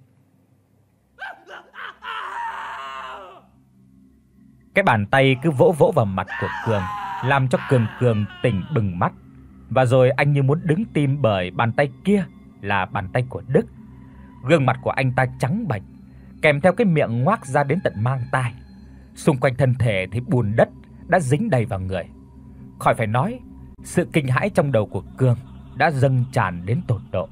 Cái bàn tay cứ vỗ vỗ vào mặt của Cường, làm cho Cường Cường tỉnh bừng mắt. Và rồi anh như muốn đứng tim bởi bàn tay kia là bàn tay của Đức. Gương mặt của anh ta trắng bệch, kèm theo cái miệng ngoác ra đến tận mang tai. Xung quanh thân thể thì bùn đất đã dính đầy vào người. Khỏi phải nói, sự kinh hãi trong đầu của Cường đã dâng tràn đến tột độ.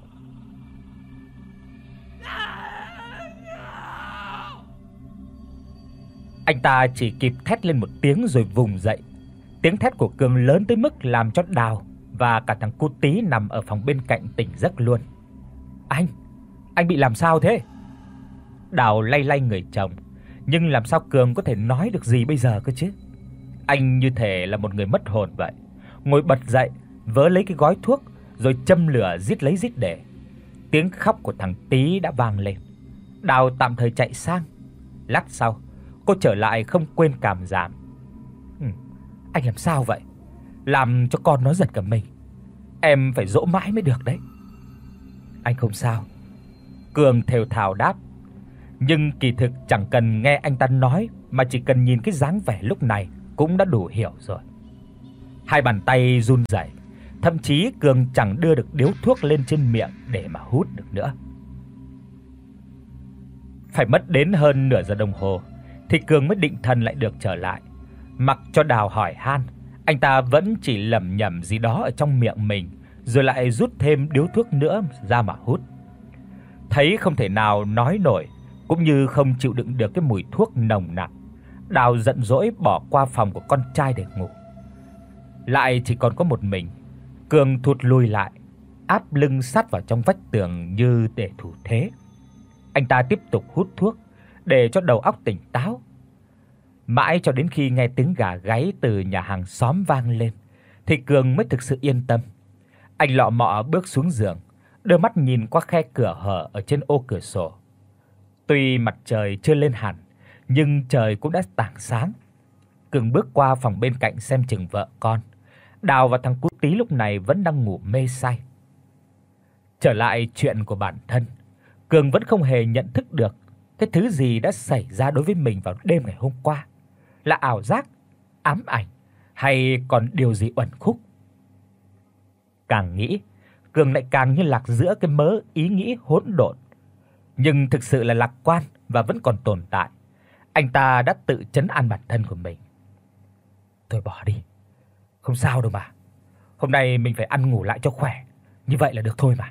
Anh ta chỉ kịp thét lên một tiếng rồi vùng dậy. Tiếng thét của Cường lớn tới mức làm cho Đào và cả thằng cu Tí nằm ở phòng bên cạnh tỉnh giấc luôn. "Anh, anh bị làm sao thế?" Đào lay lay người chồng, nhưng làm sao Cường có thể nói được gì bây giờ cơ chứ? Anh như thể là một người mất hồn vậy, ngồi bật dậy, vớ lấy cái gói thuốc rồi châm lửa rít lấy rít để. Tiếng khóc của thằng Tí đã vang lên. Đào tạm thời chạy sang. Lát sau, cô trở lại không quên cảm giảm. "Ừ, anh làm sao vậy? Làm cho con nó giật cả mình. Em phải dỗ mãi mới được đấy." "Anh không sao." Cường thều thào đáp. Nhưng kỳ thực chẳng cần nghe anh ta nói, mà chỉ cần nhìn cái dáng vẻ lúc này cũng đã đủ hiểu rồi. Hai bàn tay run rẩy, thậm chí Cường chẳng đưa được điếu thuốc lên trên miệng để mà hút được nữa. Phải mất đến hơn nửa giờ đồng hồ thì Cường mới định thần lại được trở lại. Mặc cho Đào hỏi han, anh ta vẫn chỉ lẩm nhẩm gì đó ở trong miệng mình, rồi lại rút thêm điếu thuốc nữa ra mà hút. Thấy không thể nào nói nổi, cũng như không chịu đựng được cái mùi thuốc nồng nặc, Đào giận dỗi bỏ qua phòng của con trai để ngủ. Lại chỉ còn có một mình, Cường thụt lùi lại, áp lưng sát vào trong vách tường như để thủ thế. Anh ta tiếp tục hút thuốc để cho đầu óc tỉnh táo. Mãi cho đến khi nghe tiếng gà gáy từ nhà hàng xóm vang lên thì Cường mới thực sự yên tâm. Anh lọ mọ bước xuống giường, đưa mắt nhìn qua khe cửa hở ở trên ô cửa sổ. Tuy mặt trời chưa lên hẳn, nhưng trời cũng đã tảng sáng. Cường bước qua phòng bên cạnh xem chừng vợ con. Đào và thằng cu Tí lúc này vẫn đang ngủ mê say. Trở lại chuyện của bản thân, Cường vẫn không hề nhận thức được cái thứ gì đã xảy ra đối với mình vào đêm ngày hôm qua. Là ảo giác, ám ảnh hay còn điều gì uẩn khúc? Càng nghĩ, Cường lại càng như lạc giữa cái mớ ý nghĩ hỗn độn, nhưng thực sự là lạc quan và vẫn còn tồn tại. Anh ta đã tự trấn an bản thân của mình. "Thôi bỏ đi, không sao đâu mà. Hôm nay mình phải ăn ngủ lại cho khỏe, như vậy là được thôi mà."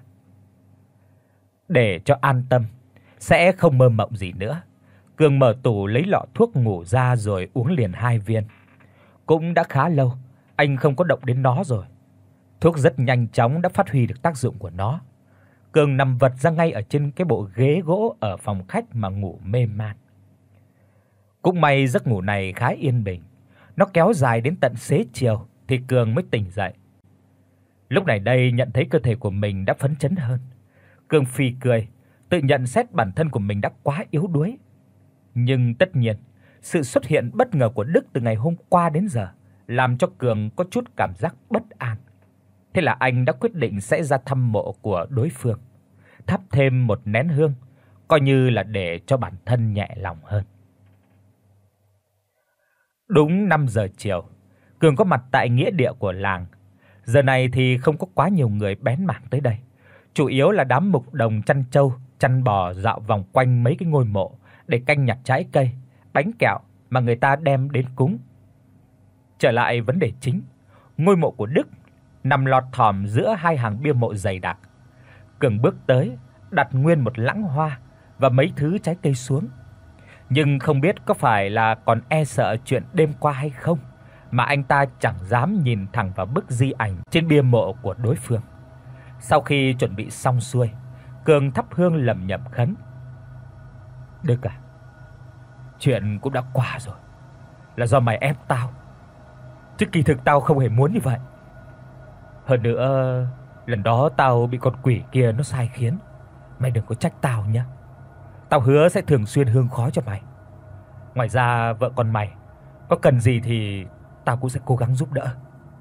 Để cho an tâm, sẽ không mơ mộng gì nữa, Cường mở tủ lấy lọ thuốc ngủ ra rồi uống liền hai viên. Cũng đã khá lâu anh không có động đến nó rồi. Thuốc rất nhanh chóng đã phát huy được tác dụng của nó. Cường nằm vật ra ngay ở trên cái bộ ghế gỗ ở phòng khách mà ngủ mê man. Cũng may giấc ngủ này khá yên bình, nó kéo dài đến tận xế chiều thì Cường mới tỉnh dậy. Lúc này đây nhận thấy cơ thể của mình đã phấn chấn hơn, Cường phì cười, tự nhận xét bản thân của mình đã quá yếu đuối. Nhưng tất nhiên, sự xuất hiện bất ngờ của Đức từ ngày hôm qua đến giờ làm cho Cường có chút cảm giác bất an. Thế là anh đã quyết định sẽ ra thăm mộ của đối phương, thắp thêm một nén hương, coi như là để cho bản thân nhẹ lòng hơn. Đúng năm giờ chiều, Cường có mặt tại nghĩa địa của làng. Giờ này thì không có quá nhiều người bén mảng tới đây, chủ yếu là đám mục đồng chăn trâu, chăn bò dạo vòng quanh mấy cái ngôi mộ để canh nhặt trái cây, bánh kẹo mà người ta đem đến cúng. Trở lại vấn đề chính, ngôi mộ của Đức nằm lọt thỏm giữa hai hàng bia mộ dày đặc. Cường bước tới, đặt nguyên một lẵng hoa và mấy thứ trái cây xuống. Nhưng không biết có phải là còn e sợ chuyện đêm qua hay không mà anh ta chẳng dám nhìn thẳng vào bức di ảnh trên bia mộ của đối phương. Sau khi chuẩn bị xong xuôi, Cường thắp hương lẩm nhẩm khấn: "Đức à, chuyện cũng đã qua rồi, là do mày ép tao, chứ kỳ thực tao không hề muốn như vậy. Hơn nữa, lần đó tao bị con quỷ kia nó sai khiến, mày đừng có trách tao nhé. Tao hứa sẽ thường xuyên hương khói cho mày. Ngoài ra vợ con mày có cần gì thì tao cũng sẽ cố gắng giúp đỡ."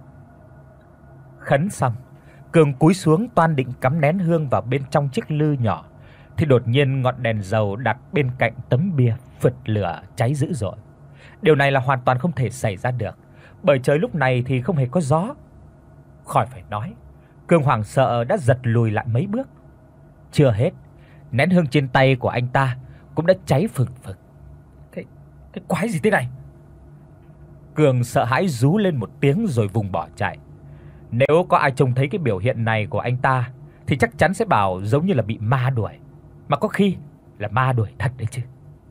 Khấn xong, Cường cúi xuống toan định cắm nén hương vào bên trong chiếc lư nhỏ thì đột nhiên ngọn đèn dầu đặt bên cạnh tấm bia phụt lửa cháy dữ dội. Điều này là hoàn toàn không thể xảy ra được, bởi trời lúc này thì không hề có gió. Khỏi phải nói, Cường hoảng sợ đã giật lùi lại mấy bước. Chưa hết, nén hương trên tay của anh ta cũng đã cháy phừng phừng. Cái cái quái gì thế này? Cường sợ hãi rú lên một tiếng rồi vùng bỏ chạy. Nếu có ai trông thấy cái biểu hiện này của anh ta thì chắc chắn sẽ bảo giống như là bị ma đuổi, mà có khi là ma đuổi thật đấy chứ.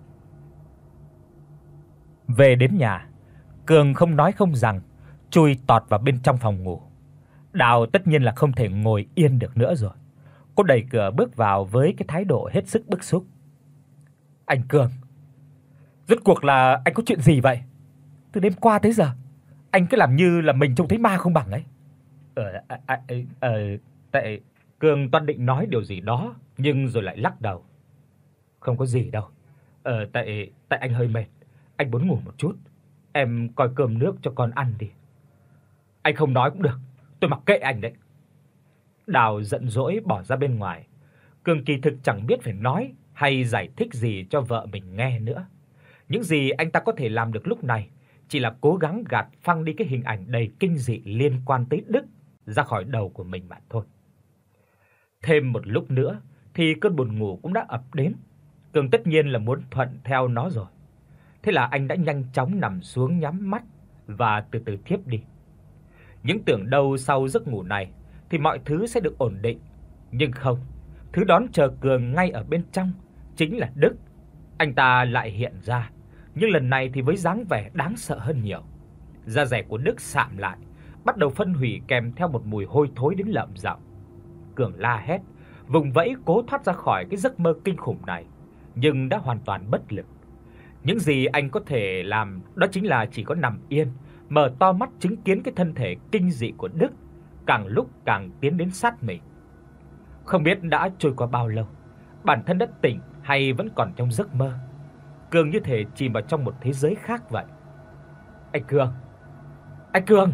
Về đến nhà, Cường không nói không rằng chui tọt vào bên trong phòng ngủ. Đào tất nhiên là không thể ngồi yên được nữa rồi. Cô đẩy cửa bước vào với cái thái độ hết sức bức xúc. "Anh Cường, rốt cuộc là anh có chuyện gì vậy? Từ đêm qua tới giờ, anh cứ làm như là mình trông thấy ma không bằng ấy." Ờ ờ ờ tại Cường toan định nói điều gì đó nhưng rồi lại lắc đầu. "Không có gì đâu. Ờ tại tại anh hơi mệt, anh muốn ngủ một chút. Em coi cơm nước cho con ăn đi." "Anh không nói cũng được, tôi mặc kệ anh đấy." Đào giận dỗi bỏ ra bên ngoài. Cường kỳ thực chẳng biết phải nói hay giải thích gì cho vợ mình nghe nữa. Những gì anh ta có thể làm được lúc này chỉ là cố gắng gạt phăng đi cái hình ảnh đầy kinh dị liên quan tới Đức ra khỏi đầu của mình mà thôi. Thêm một lúc nữa thì cơn buồn ngủ cũng đã ập đến. Cường tất nhiên là muốn thuận theo nó rồi. Thế là anh đã nhanh chóng nằm xuống nhắm mắt và từ từ thiếp đi. Những tưởng đâu sau giấc ngủ này thì mọi thứ sẽ được ổn định, nhưng không, thứ đón chờ Cường ngay ở bên trong chính là Đức. Anh ta lại hiện ra, nhưng lần này thì với dáng vẻ đáng sợ hơn nhiều. Da dẻ của Đức sạm lại, bắt đầu phân hủy kèm theo một mùi hôi thối đến lợm giọng. Cường la hét, vùng vẫy cố thoát ra khỏi cái giấc mơ kinh khủng này, nhưng đã hoàn toàn bất lực. Những gì anh có thể làm đó chính là chỉ có nằm yên, mở to mắt chứng kiến cái thân thể kinh dị của Đức càng lúc càng tiến đến sát mình. Không biết đã trôi qua bao lâu, bản thân đã tỉnh hay vẫn còn trong giấc mơ. Cường như thể chìm vào trong một thế giới khác vậy. "Anh Cường! Anh Cường!"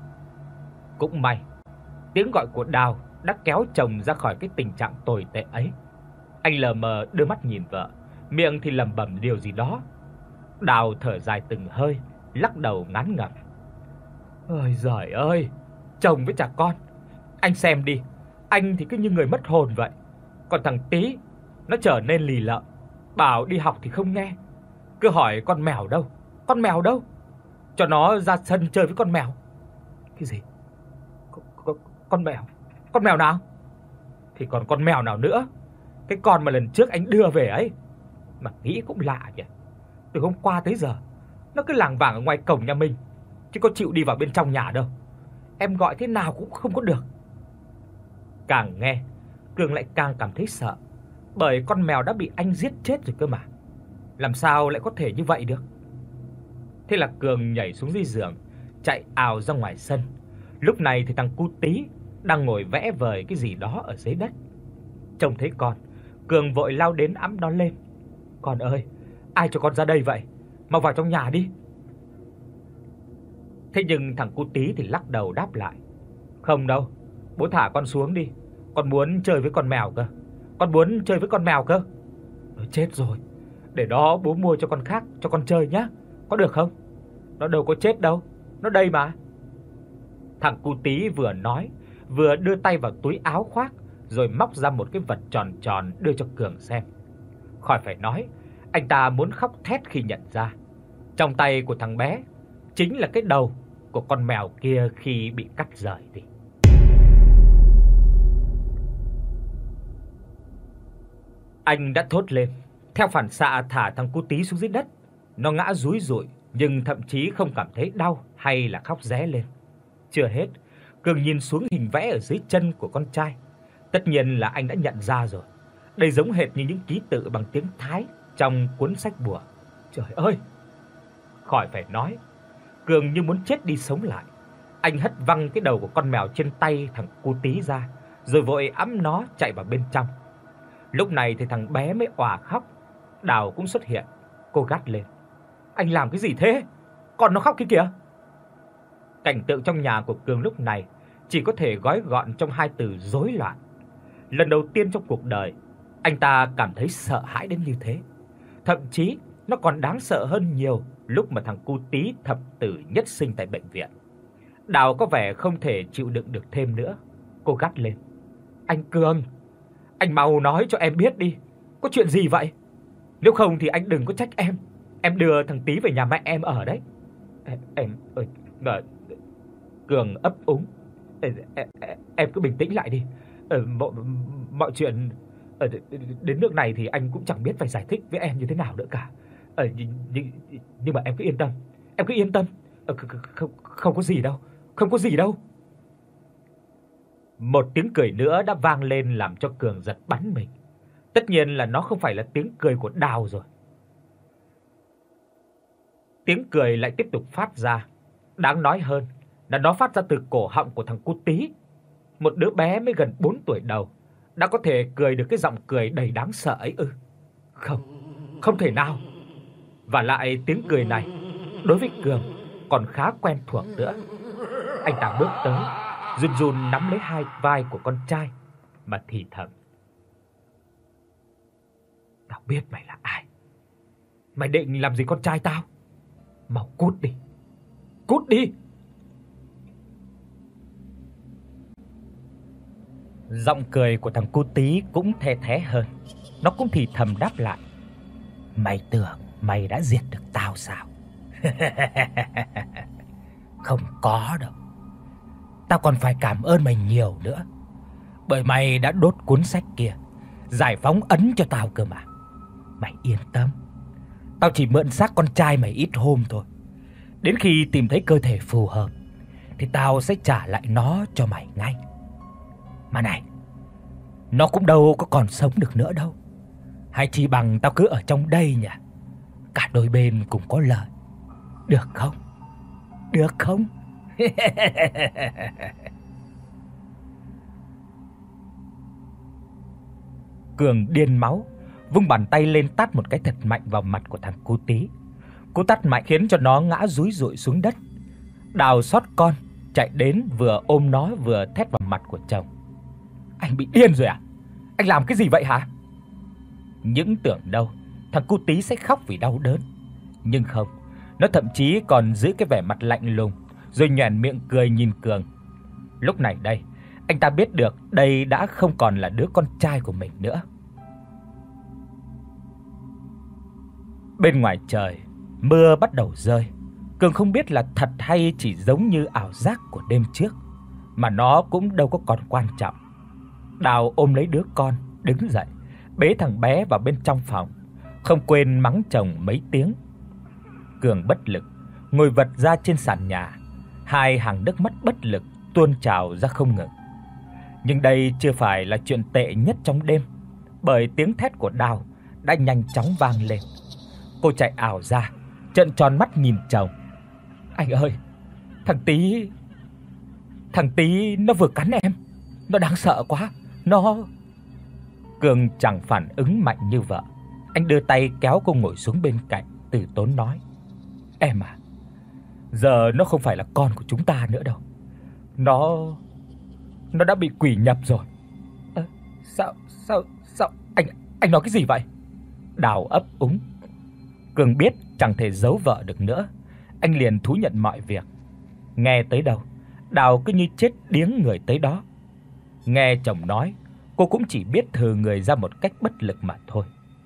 Cũng may, tiếng gọi của Đào đã kéo chồng ra khỏi cái tình trạng tồi tệ ấy. Anh lờ mờ đưa mắt nhìn vợ, miệng thì lẩm bẩm điều gì đó. Đào thở dài từng hơi, lắc đầu ngán ngẩm. "Ôi giời ơi, chồng với chả con, anh xem đi, anh thì cứ như người mất hồn vậy. Còn thằng Tí nó trở nên lì lợm, bảo đi học thì không nghe. Cứ hỏi con mèo đâu? Con mèo đâu? Cho nó ra sân chơi với con mèo." "Cái gì? Con, con, con mèo? Con mèo nào?" "Thì còn con mèo nào nữa? Cái con mà lần trước anh đưa về ấy." Mà nghĩ cũng lạ nhỉ. Từ hôm qua tới giờ nó cứ lảng vảng ở ngoài cổng nhà mình, chứ có chịu đi vào bên trong nhà đâu. Em gọi thế nào cũng không có được." Càng nghe, Cường lại càng cảm thấy sợ, bởi con mèo đã bị anh giết chết rồi cơ mà. Làm sao lại có thể như vậy được? Thế là Cường nhảy xuống dưới giường, chạy ào ra ngoài sân. Lúc này thì thằng cu Tí đang ngồi vẽ vời cái gì đó ở dưới đất. Trông thấy con, Cường vội lao đến ẵm nó lên. "Con ơi, ai cho con ra đây vậy? Mau vào trong nhà đi." Thế nhưng thằng cu Tí thì lắc đầu đáp lại. "Không đâu, bố thả con xuống đi. Con muốn chơi với con mèo cơ. Con muốn chơi với con mèo cơ." Nó chết rồi. Để đó bố mua cho con khác cho con chơi nhá. Có được không? Nó đâu có chết đâu. Nó đây mà. Thằng cu tí vừa nói, vừa đưa tay vào túi áo khoác rồi móc ra một cái vật tròn tròn đưa cho Cường xem. Khỏi phải nói, anh ta muốn khóc thét khi nhận ra. Trong tay của thằng bé chính là cái đầu của con mèo kia khi bị cắt rời đi. Anh đã thốt lên, theo phản xạ thả thằng cu tí xuống dưới đất. Nó ngã rúi rụi nhưng thậm chí không cảm thấy đau hay là khóc ré lên. Chưa hết, Cường nhìn xuống hình vẽ ở dưới chân của con trai. Tất nhiên là anh đã nhận ra rồi. Đây giống hệt như những ký tự bằng tiếng Thái trong cuốn sách bùa. Trời ơi! Khỏi phải nói, Cường như muốn chết đi sống lại. Anh hất văng cái đầu của con mèo trên tay thằng cu tí ra, rồi vội ẵm nó chạy vào bên trong. Lúc này thì thằng bé mới òa khóc. Đào cũng xuất hiện, cô gắt lên: "Anh làm cái gì thế? Còn nó khóc kia kìa." Cảnh tượng trong nhà của Cường lúc này chỉ có thể gói gọn trong hai từ rối loạn. Lần đầu tiên trong cuộc đời, anh ta cảm thấy sợ hãi đến như thế. Thậm chí nó còn đáng sợ hơn nhiều lúc mà thằng cu tí thập tử nhất sinh tại bệnh viện. Đào có vẻ không thể chịu đựng được thêm nữa. Cô gắt lên: "Anh Cường, anh mau nói cho em biết đi, có chuyện gì vậy? Nếu không thì anh đừng có trách em. Em đưa thằng Tí về nhà mẹ em ở đấy." Em em ơi, mà Cường ấp úng: "Em, em, em cứ bình tĩnh lại đi. Ờ, mọi, mọi chuyện ở đến nước này thì anh cũng chẳng biết phải giải thích với em như thế nào nữa cả. Ờ, nhưng, nhưng mà em cứ yên tâm, em cứ yên tâm. Ờ, không, không có gì đâu, không có gì đâu." Một tiếng cười nữa đã vang lên làm cho Cường giật bắn mình. Tất nhiên là nó không phải là tiếng cười của Đào rồi. Tiếng cười lại tiếp tục phát ra. Đáng nói hơn là nó phát ra từ cổ họng của thằng cu tí. Một đứa bé mới gần bốn tuổi đầu đã có thể cười được cái giọng cười đầy đáng sợ ấy ư? Không, không thể nào. Và lại tiếng cười này đối với Cường còn khá quen thuộc nữa. Anh ta bước tới, run run nắm lấy hai vai của con trai mà thì thầm: "Tao biết mày là ai. Mày định làm gì con trai tao? Mau cút đi. Cút đi." Giọng cười của thằng cu tí cũng the thé hơn. Nó cũng thì thầm đáp lại: "Mày tưởng mày đã diệt được tao sao? Không có đâu. Tao còn phải cảm ơn mày nhiều nữa. Bởi mày đã đốt cuốn sách kia, giải phóng ấn cho tao cơ mà. Mày yên tâm. Tao chỉ mượn xác con trai mày ít hôm thôi. Đến khi tìm thấy cơ thể phù hợp thì tao sẽ trả lại nó cho mày ngay. Mà này, nó cũng đâu có còn sống được nữa đâu. Hay chỉ bằng tao cứ ở trong đây nhỉ? Cả đôi bên cùng có lợi. Được không? Được không?" Cường điên máu, vung bàn tay lên tát một cái thật mạnh vào mặt của thằng cu tí. Cú tát mạnh khiến cho nó ngã rúi rụi xuống đất. Đào xót con chạy đến vừa ôm nó vừa thét vào mặt của chồng: "Anh bị điên rồi à? Anh làm cái gì vậy hả?" Những tưởng đâu thằng cu tí sẽ khóc vì đau đớn, nhưng không, nó thậm chí còn giữ cái vẻ mặt lạnh lùng rồi nhoẻn miệng cười nhìn Cường. Lúc này đây, anh ta biết được đây đã không còn là đứa con trai của mình nữa. Bên ngoài trời, mưa bắt đầu rơi. Cường không biết là thật hay chỉ giống như ảo giác của đêm trước, mà nó cũng đâu có còn quan trọng. Đào ôm lấy đứa con, đứng dậy, bế thằng bé vào bên trong phòng, không quên mắng chồng mấy tiếng. Cường bất lực ngồi vật ra trên sàn nhà, hai hàng nước mắt bất lực tuôn trào ra không ngừng. Nhưng đây chưa phải là chuyện tệ nhất trong đêm, bởi tiếng thét của Đào đã nhanh chóng vang lên. Cô chạy ảo ra, trợn tròn mắt nhìn chồng: "Anh ơi, thằng Tí, thằng Tí nó vừa cắn em. Nó đáng sợ quá. Nó..." Cường chẳng phản ứng mạnh như vợ. Anh đưa tay kéo cô ngồi xuống bên cạnh, từ tốn nói: "Em à, giờ nó không phải là con của chúng ta nữa đâu. Nó nó đã bị quỷ nhập rồi." "Ơ, sao sao sao anh anh nói cái gì vậy?" Đào ấp úng. Cường biết chẳng thể giấu vợ được nữa, anh liền thú nhận mọi việc. Nghe tới đâu, Đào cứ như chết điếng người tới đó. Nghe chồng nói, cô cũng chỉ biết thừ người ra một cách bất lực mà thôi.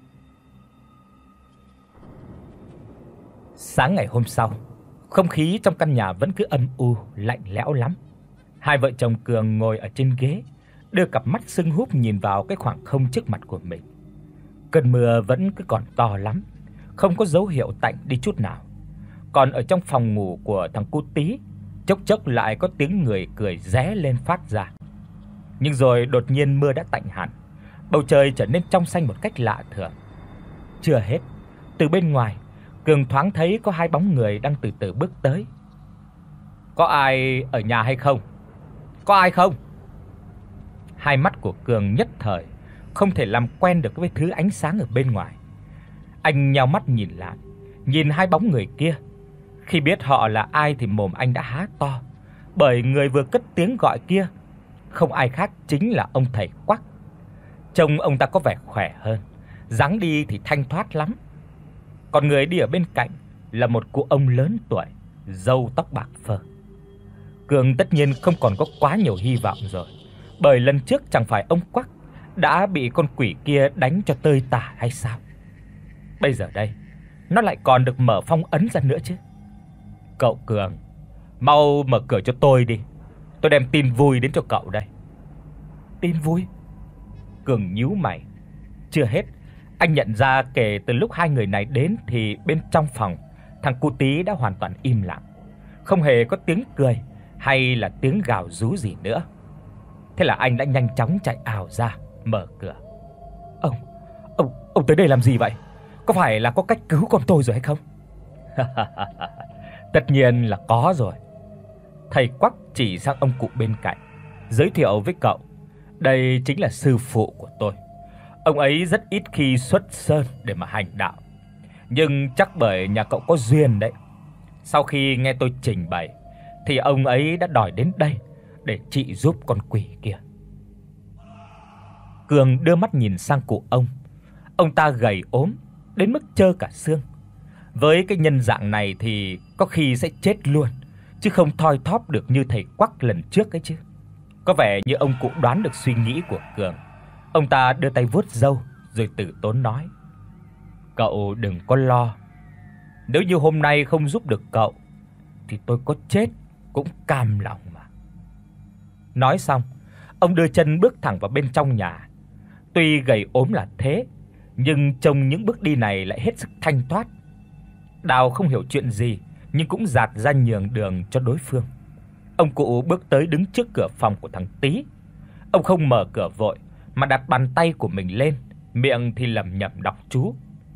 Sáng ngày hôm sau, không khí trong căn nhà vẫn cứ âm u, lạnh lẽo lắm. Hai vợ chồng Cường ngồi ở trên ghế, đưa cặp mắt sưng húp nhìn vào cái khoảng không trước mặt của mình. Cơn mưa vẫn cứ còn to lắm, không có dấu hiệu tạnh đi chút nào. Còn ở trong phòng ngủ của thằng cu Tí, chốc chốc lại có tiếng người cười ré lên phát ra. Nhưng rồi đột nhiên mưa đã tạnh hẳn, bầu trời trở nên trong xanh một cách lạ thường. Chưa hết, từ bên ngoài, Cường thoáng thấy có hai bóng người đang từ từ bước tới. "Có ai ở nhà hay không? Có ai không?" Hai mắt của Cường nhất thời không thể làm quen được với thứ ánh sáng ở bên ngoài. Anh nheo mắt nhìn lại, nhìn hai bóng người kia. Khi biết họ là ai thì mồm anh đã há to, bởi người vừa cất tiếng gọi kia không ai khác chính là ông thầy Quắc. Trông ông ta có vẻ khỏe hơn, dáng đi thì thanh thoát lắm. Còn người đi ở bên cạnh là một cụ ông lớn tuổi, râu tóc bạc phơ. Cường tất nhiên không còn có quá nhiều hy vọng rồi, bởi lần trước chẳng phải ông Quắc đã bị con quỷ kia đánh cho tơi tả hay sao? Bây giờ đây, nó lại còn được mở phong ấn ra nữa chứ. "Cậu Cường, mau mở cửa cho tôi đi. Tôi đem tin vui đến cho cậu đây." "Tin vui?" Cường nhíu mày. Chưa hết, anh nhận ra kể từ lúc hai người này đến thì bên trong phòng, thằng cu Tí đã hoàn toàn im lặng, không hề có tiếng cười hay là tiếng gào rú gì nữa. Thế là anh đã nhanh chóng chạy ào ra, mở cửa. "Ông, ông, ông tới đây làm gì vậy? Có phải là có cách cứu con tôi rồi hay không?" "Tất nhiên là có rồi." Thầy Quắc chỉ sang ông cụ bên cạnh, giới thiệu với cậu, đây chính là sư phụ của tôi. Ông ấy rất ít khi xuất sơn để mà hành đạo, nhưng chắc bởi nhà cậu có duyên đấy. Sau khi nghe tôi trình bày thì ông ấy đã đòi đến đây để trị giúp con quỷ kia. Cường đưa mắt nhìn sang cụ ông. Ông ta gầy ốm đến mức trơ cả xương. Với cái nhân dạng này thì có khi sẽ chết luôn, chứ không thoi thóp được như thầy Quắc lần trước ấy chứ. Có vẻ như ông cụ đoán được suy nghĩ của Cường. Ông ta đưa tay vuốt râu rồi từ tốn nói: "Cậu đừng có lo. Nếu như hôm nay không giúp được cậu thì tôi có chết cũng cam lòng mà." Nói xong, ông đưa chân bước thẳng vào bên trong nhà. Tuy gầy ốm là thế, nhưng trông những bước đi này lại hết sức thanh thoát. Đào không hiểu chuyện gì, nhưng cũng dạt ra nhường đường cho đối phương. Ông cụ bước tới đứng trước cửa phòng của thằng Tí. Ông không mở cửa vội mà đặt bàn tay của mình lên, miệng thì lẩm nhẩm đọc chú.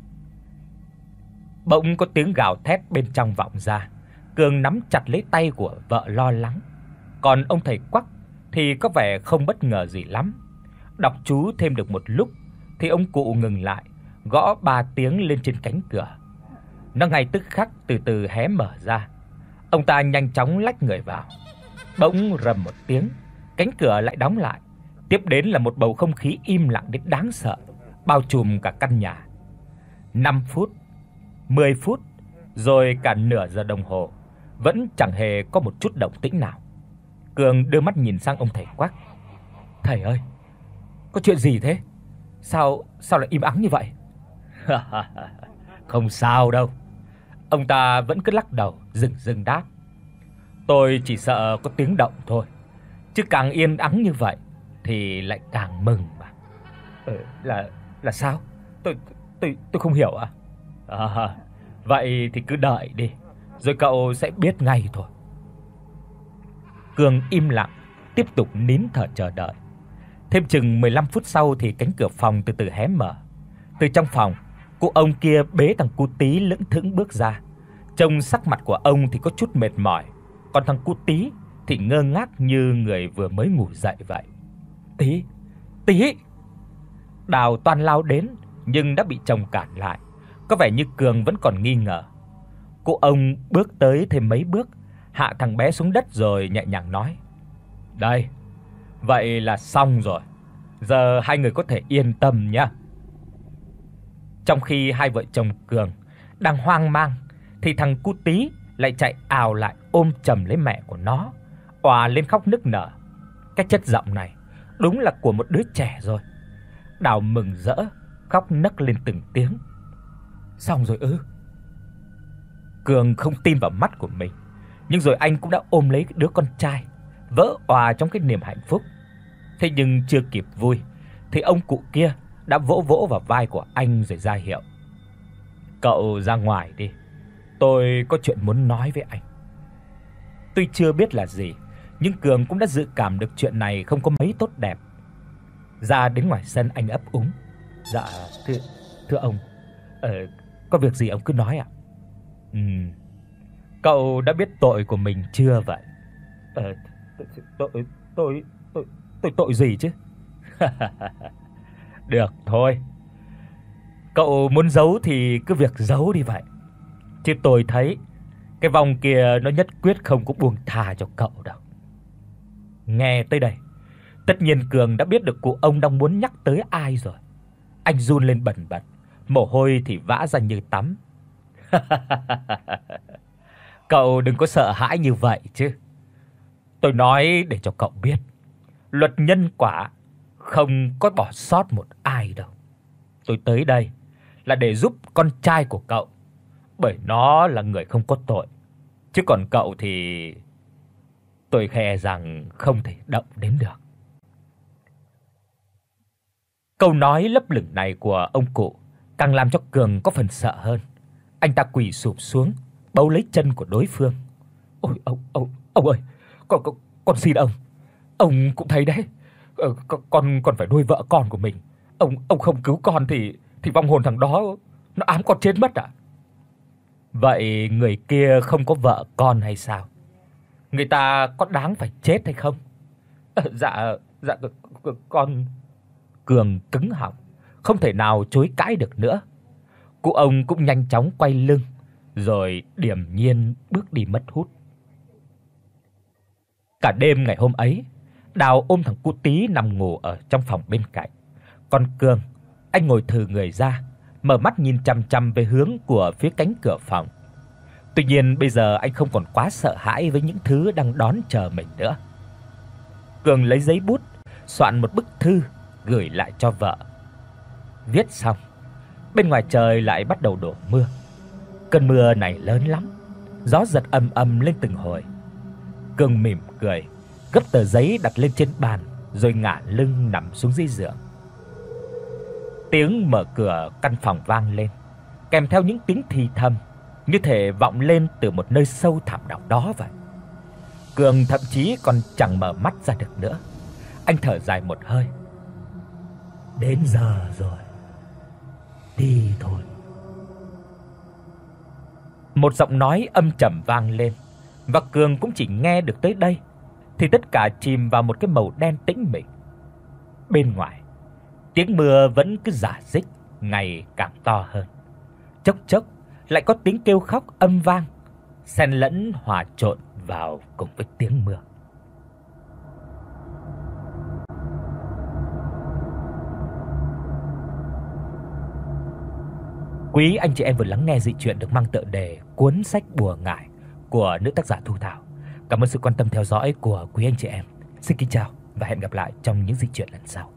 Bỗng có tiếng gào thét bên trong vọng ra. Cường nắm chặt lấy tay của vợ lo lắng. Còn ông thầy Quắc thì có vẻ không bất ngờ gì lắm. Đọc chú thêm được một lúc thì ông cụ ngừng lại, gõ ba tiếng lên trên cánh cửa. Nó ngay tức khắc từ từ hé mở ra. Ông ta nhanh chóng lách người vào. Bỗng rầm một tiếng, cánh cửa lại đóng lại. Tiếp đến là một bầu không khí im lặng đến đáng sợ, bao trùm cả căn nhà. năm phút, mười phút, rồi cả nửa giờ đồng hồ vẫn chẳng hề có một chút động tĩnh nào. Cường đưa mắt nhìn sang ông thầy Quắc. "Thầy ơi, có chuyện gì thế? Sao sao lại im ắng như vậy?" "Không sao đâu." Ông ta vẫn cứ lắc đầu dừng dừng đáp. "Tôi chỉ sợ có tiếng động thôi, chứ càng yên ắng như vậy thì lại càng mừng mà." "Ừ, là là sao? Tôi tôi tôi không hiểu ạ." "À, vậy thì cứ đợi đi, rồi cậu sẽ biết ngay thôi." Cường im lặng, tiếp tục nín thở chờ đợi. Thêm chừng mười lăm phút sau thì cánh cửa phòng từ từ hé mở. Từ trong phòng, cụ ông kia bế thằng cu Tí lững thững bước ra. Trông sắc mặt của ông thì có chút mệt mỏi, còn thằng cu Tí thì ngơ ngác như người vừa mới ngủ dậy vậy. "Tí, Tí!" Đào toan lao đến nhưng đã bị chồng cản lại. Có vẻ như Cường vẫn còn nghi ngờ. Cụ ông bước tới thêm mấy bước, hạ thằng bé xuống đất rồi nhẹ nhàng nói: "Đây, vậy là xong rồi. Giờ hai người có thể yên tâm nhé." Trong khi hai vợ chồng Cường đang hoang mang thì thằng cu tí lại chạy ào lại ôm chầm lấy mẹ của nó, òa lên khóc nức nở. Cái chất giọng này đúng là của một đứa trẻ rồi. Đào mừng rỡ khóc nấc lên từng tiếng. Xong rồi ư? Cường không tin vào mắt của mình, nhưng rồi anh cũng đã ôm lấy đứa con trai, vỡ òa trong cái niềm hạnh phúc. Thế nhưng chưa kịp vui thì ông cụ kia đã vỗ vỗ vào vai của anh rồi ra hiệu: "Cậu ra ngoài đi, tôi có chuyện muốn nói với anh." Tuy chưa biết là gì, nhưng Cường cũng đã dự cảm được chuyện này không có mấy tốt đẹp. Ra đến ngoài sân anh ấp úng: "Dạ thưa thưa ông, ờ có việc gì ông cứ nói ạ." "Ừm. Cậu đã biết tội của mình chưa vậy?" "Ờ tội tôi tôi tôi tội gì chứ?" "Được thôi. Cậu muốn giấu thì cứ việc giấu đi vậy. Chứ tôi thấy cái vong kia nó nhất quyết không có buông tha cho cậu đâu." Nghe tới đây, tất nhiên Cường đã biết được cụ ông đang muốn nhắc tới ai rồi. Anh run lên bần bật, mồ hôi thì vã ra như tắm. "Cậu đừng có sợ hãi như vậy chứ. Tôi nói để cho cậu biết, luật nhân quả không có bỏ sót một ai đâu. Tôi tới đây là để giúp con trai của cậu, bởi nó là người không có tội. Chứ còn cậu thì tôi khe rằng không thể động đến được." Câu nói lấp lửng này của ông cụ càng làm cho Cường có phần sợ hơn. Anh ta quỳ sụp xuống, bấu lấy chân của đối phương. "Ôi ông ông ông ơi, con con con xin ông. Ông cũng thấy đấy, ờ, con con phải nuôi vợ con của mình. Ông ông không cứu con thì thì vong hồn thằng đó nó ám con chết mất ạ." "Vậy người kia không có vợ con hay sao? Người ta có đáng phải chết hay không?" "Ờ, dạ dạ con..." Cường cứng họng, không thể nào chối cãi được nữa. Cụ ông cũng nhanh chóng quay lưng rồi điềm nhiên bước đi mất hút. Cả đêm ngày hôm ấy, Đào ôm thằng cu tí nằm ngủ ở trong phòng bên cạnh. Còn Cường, anh ngồi thừ người ra, mở mắt nhìn chằm chằm về hướng của phía cánh cửa phòng. Tuy nhiên bây giờ anh không còn quá sợ hãi với những thứ đang đón chờ mình nữa. Cường lấy giấy bút, soạn một bức thư gửi lại cho vợ. Viết xong, bên ngoài trời lại bắt đầu đổ mưa. Cơn mưa này lớn lắm, gió giật ầm ầm lên từng hồi. Cường mỉm cười, gấp tờ giấy đặt lên trên bàn rồi ngả lưng nằm xuống dưới giường. Tiếng mở cửa căn phòng vang lên, kèm theo những tiếng thì thầm như thể vọng lên từ một nơi sâu thẳm nào đó vậy. Cường thậm chí còn chẳng mở mắt ra được nữa. Anh thở dài một hơi. Đến giờ rồi, đi thôi. Một giọng nói âm trầm vang lên, và Cường cũng chỉ nghe được tới đây thì tất cả chìm vào một cái màu đen tĩnh mịch. Bên ngoài, tiếng mưa vẫn cứ rả rích ngày càng to hơn. Chốc chốc lại có tiếng kêu khóc âm vang, xen lẫn hòa trộn vào cùng với tiếng mưa. Quý anh chị em vừa lắng nghe dị truyện được mang tựa đề Cuốn sách bùa ngải của nữ tác giả Thu Thảo. Cảm ơn sự quan tâm theo dõi của quý anh chị em. Xin kính chào và hẹn gặp lại trong những dị truyện lần sau.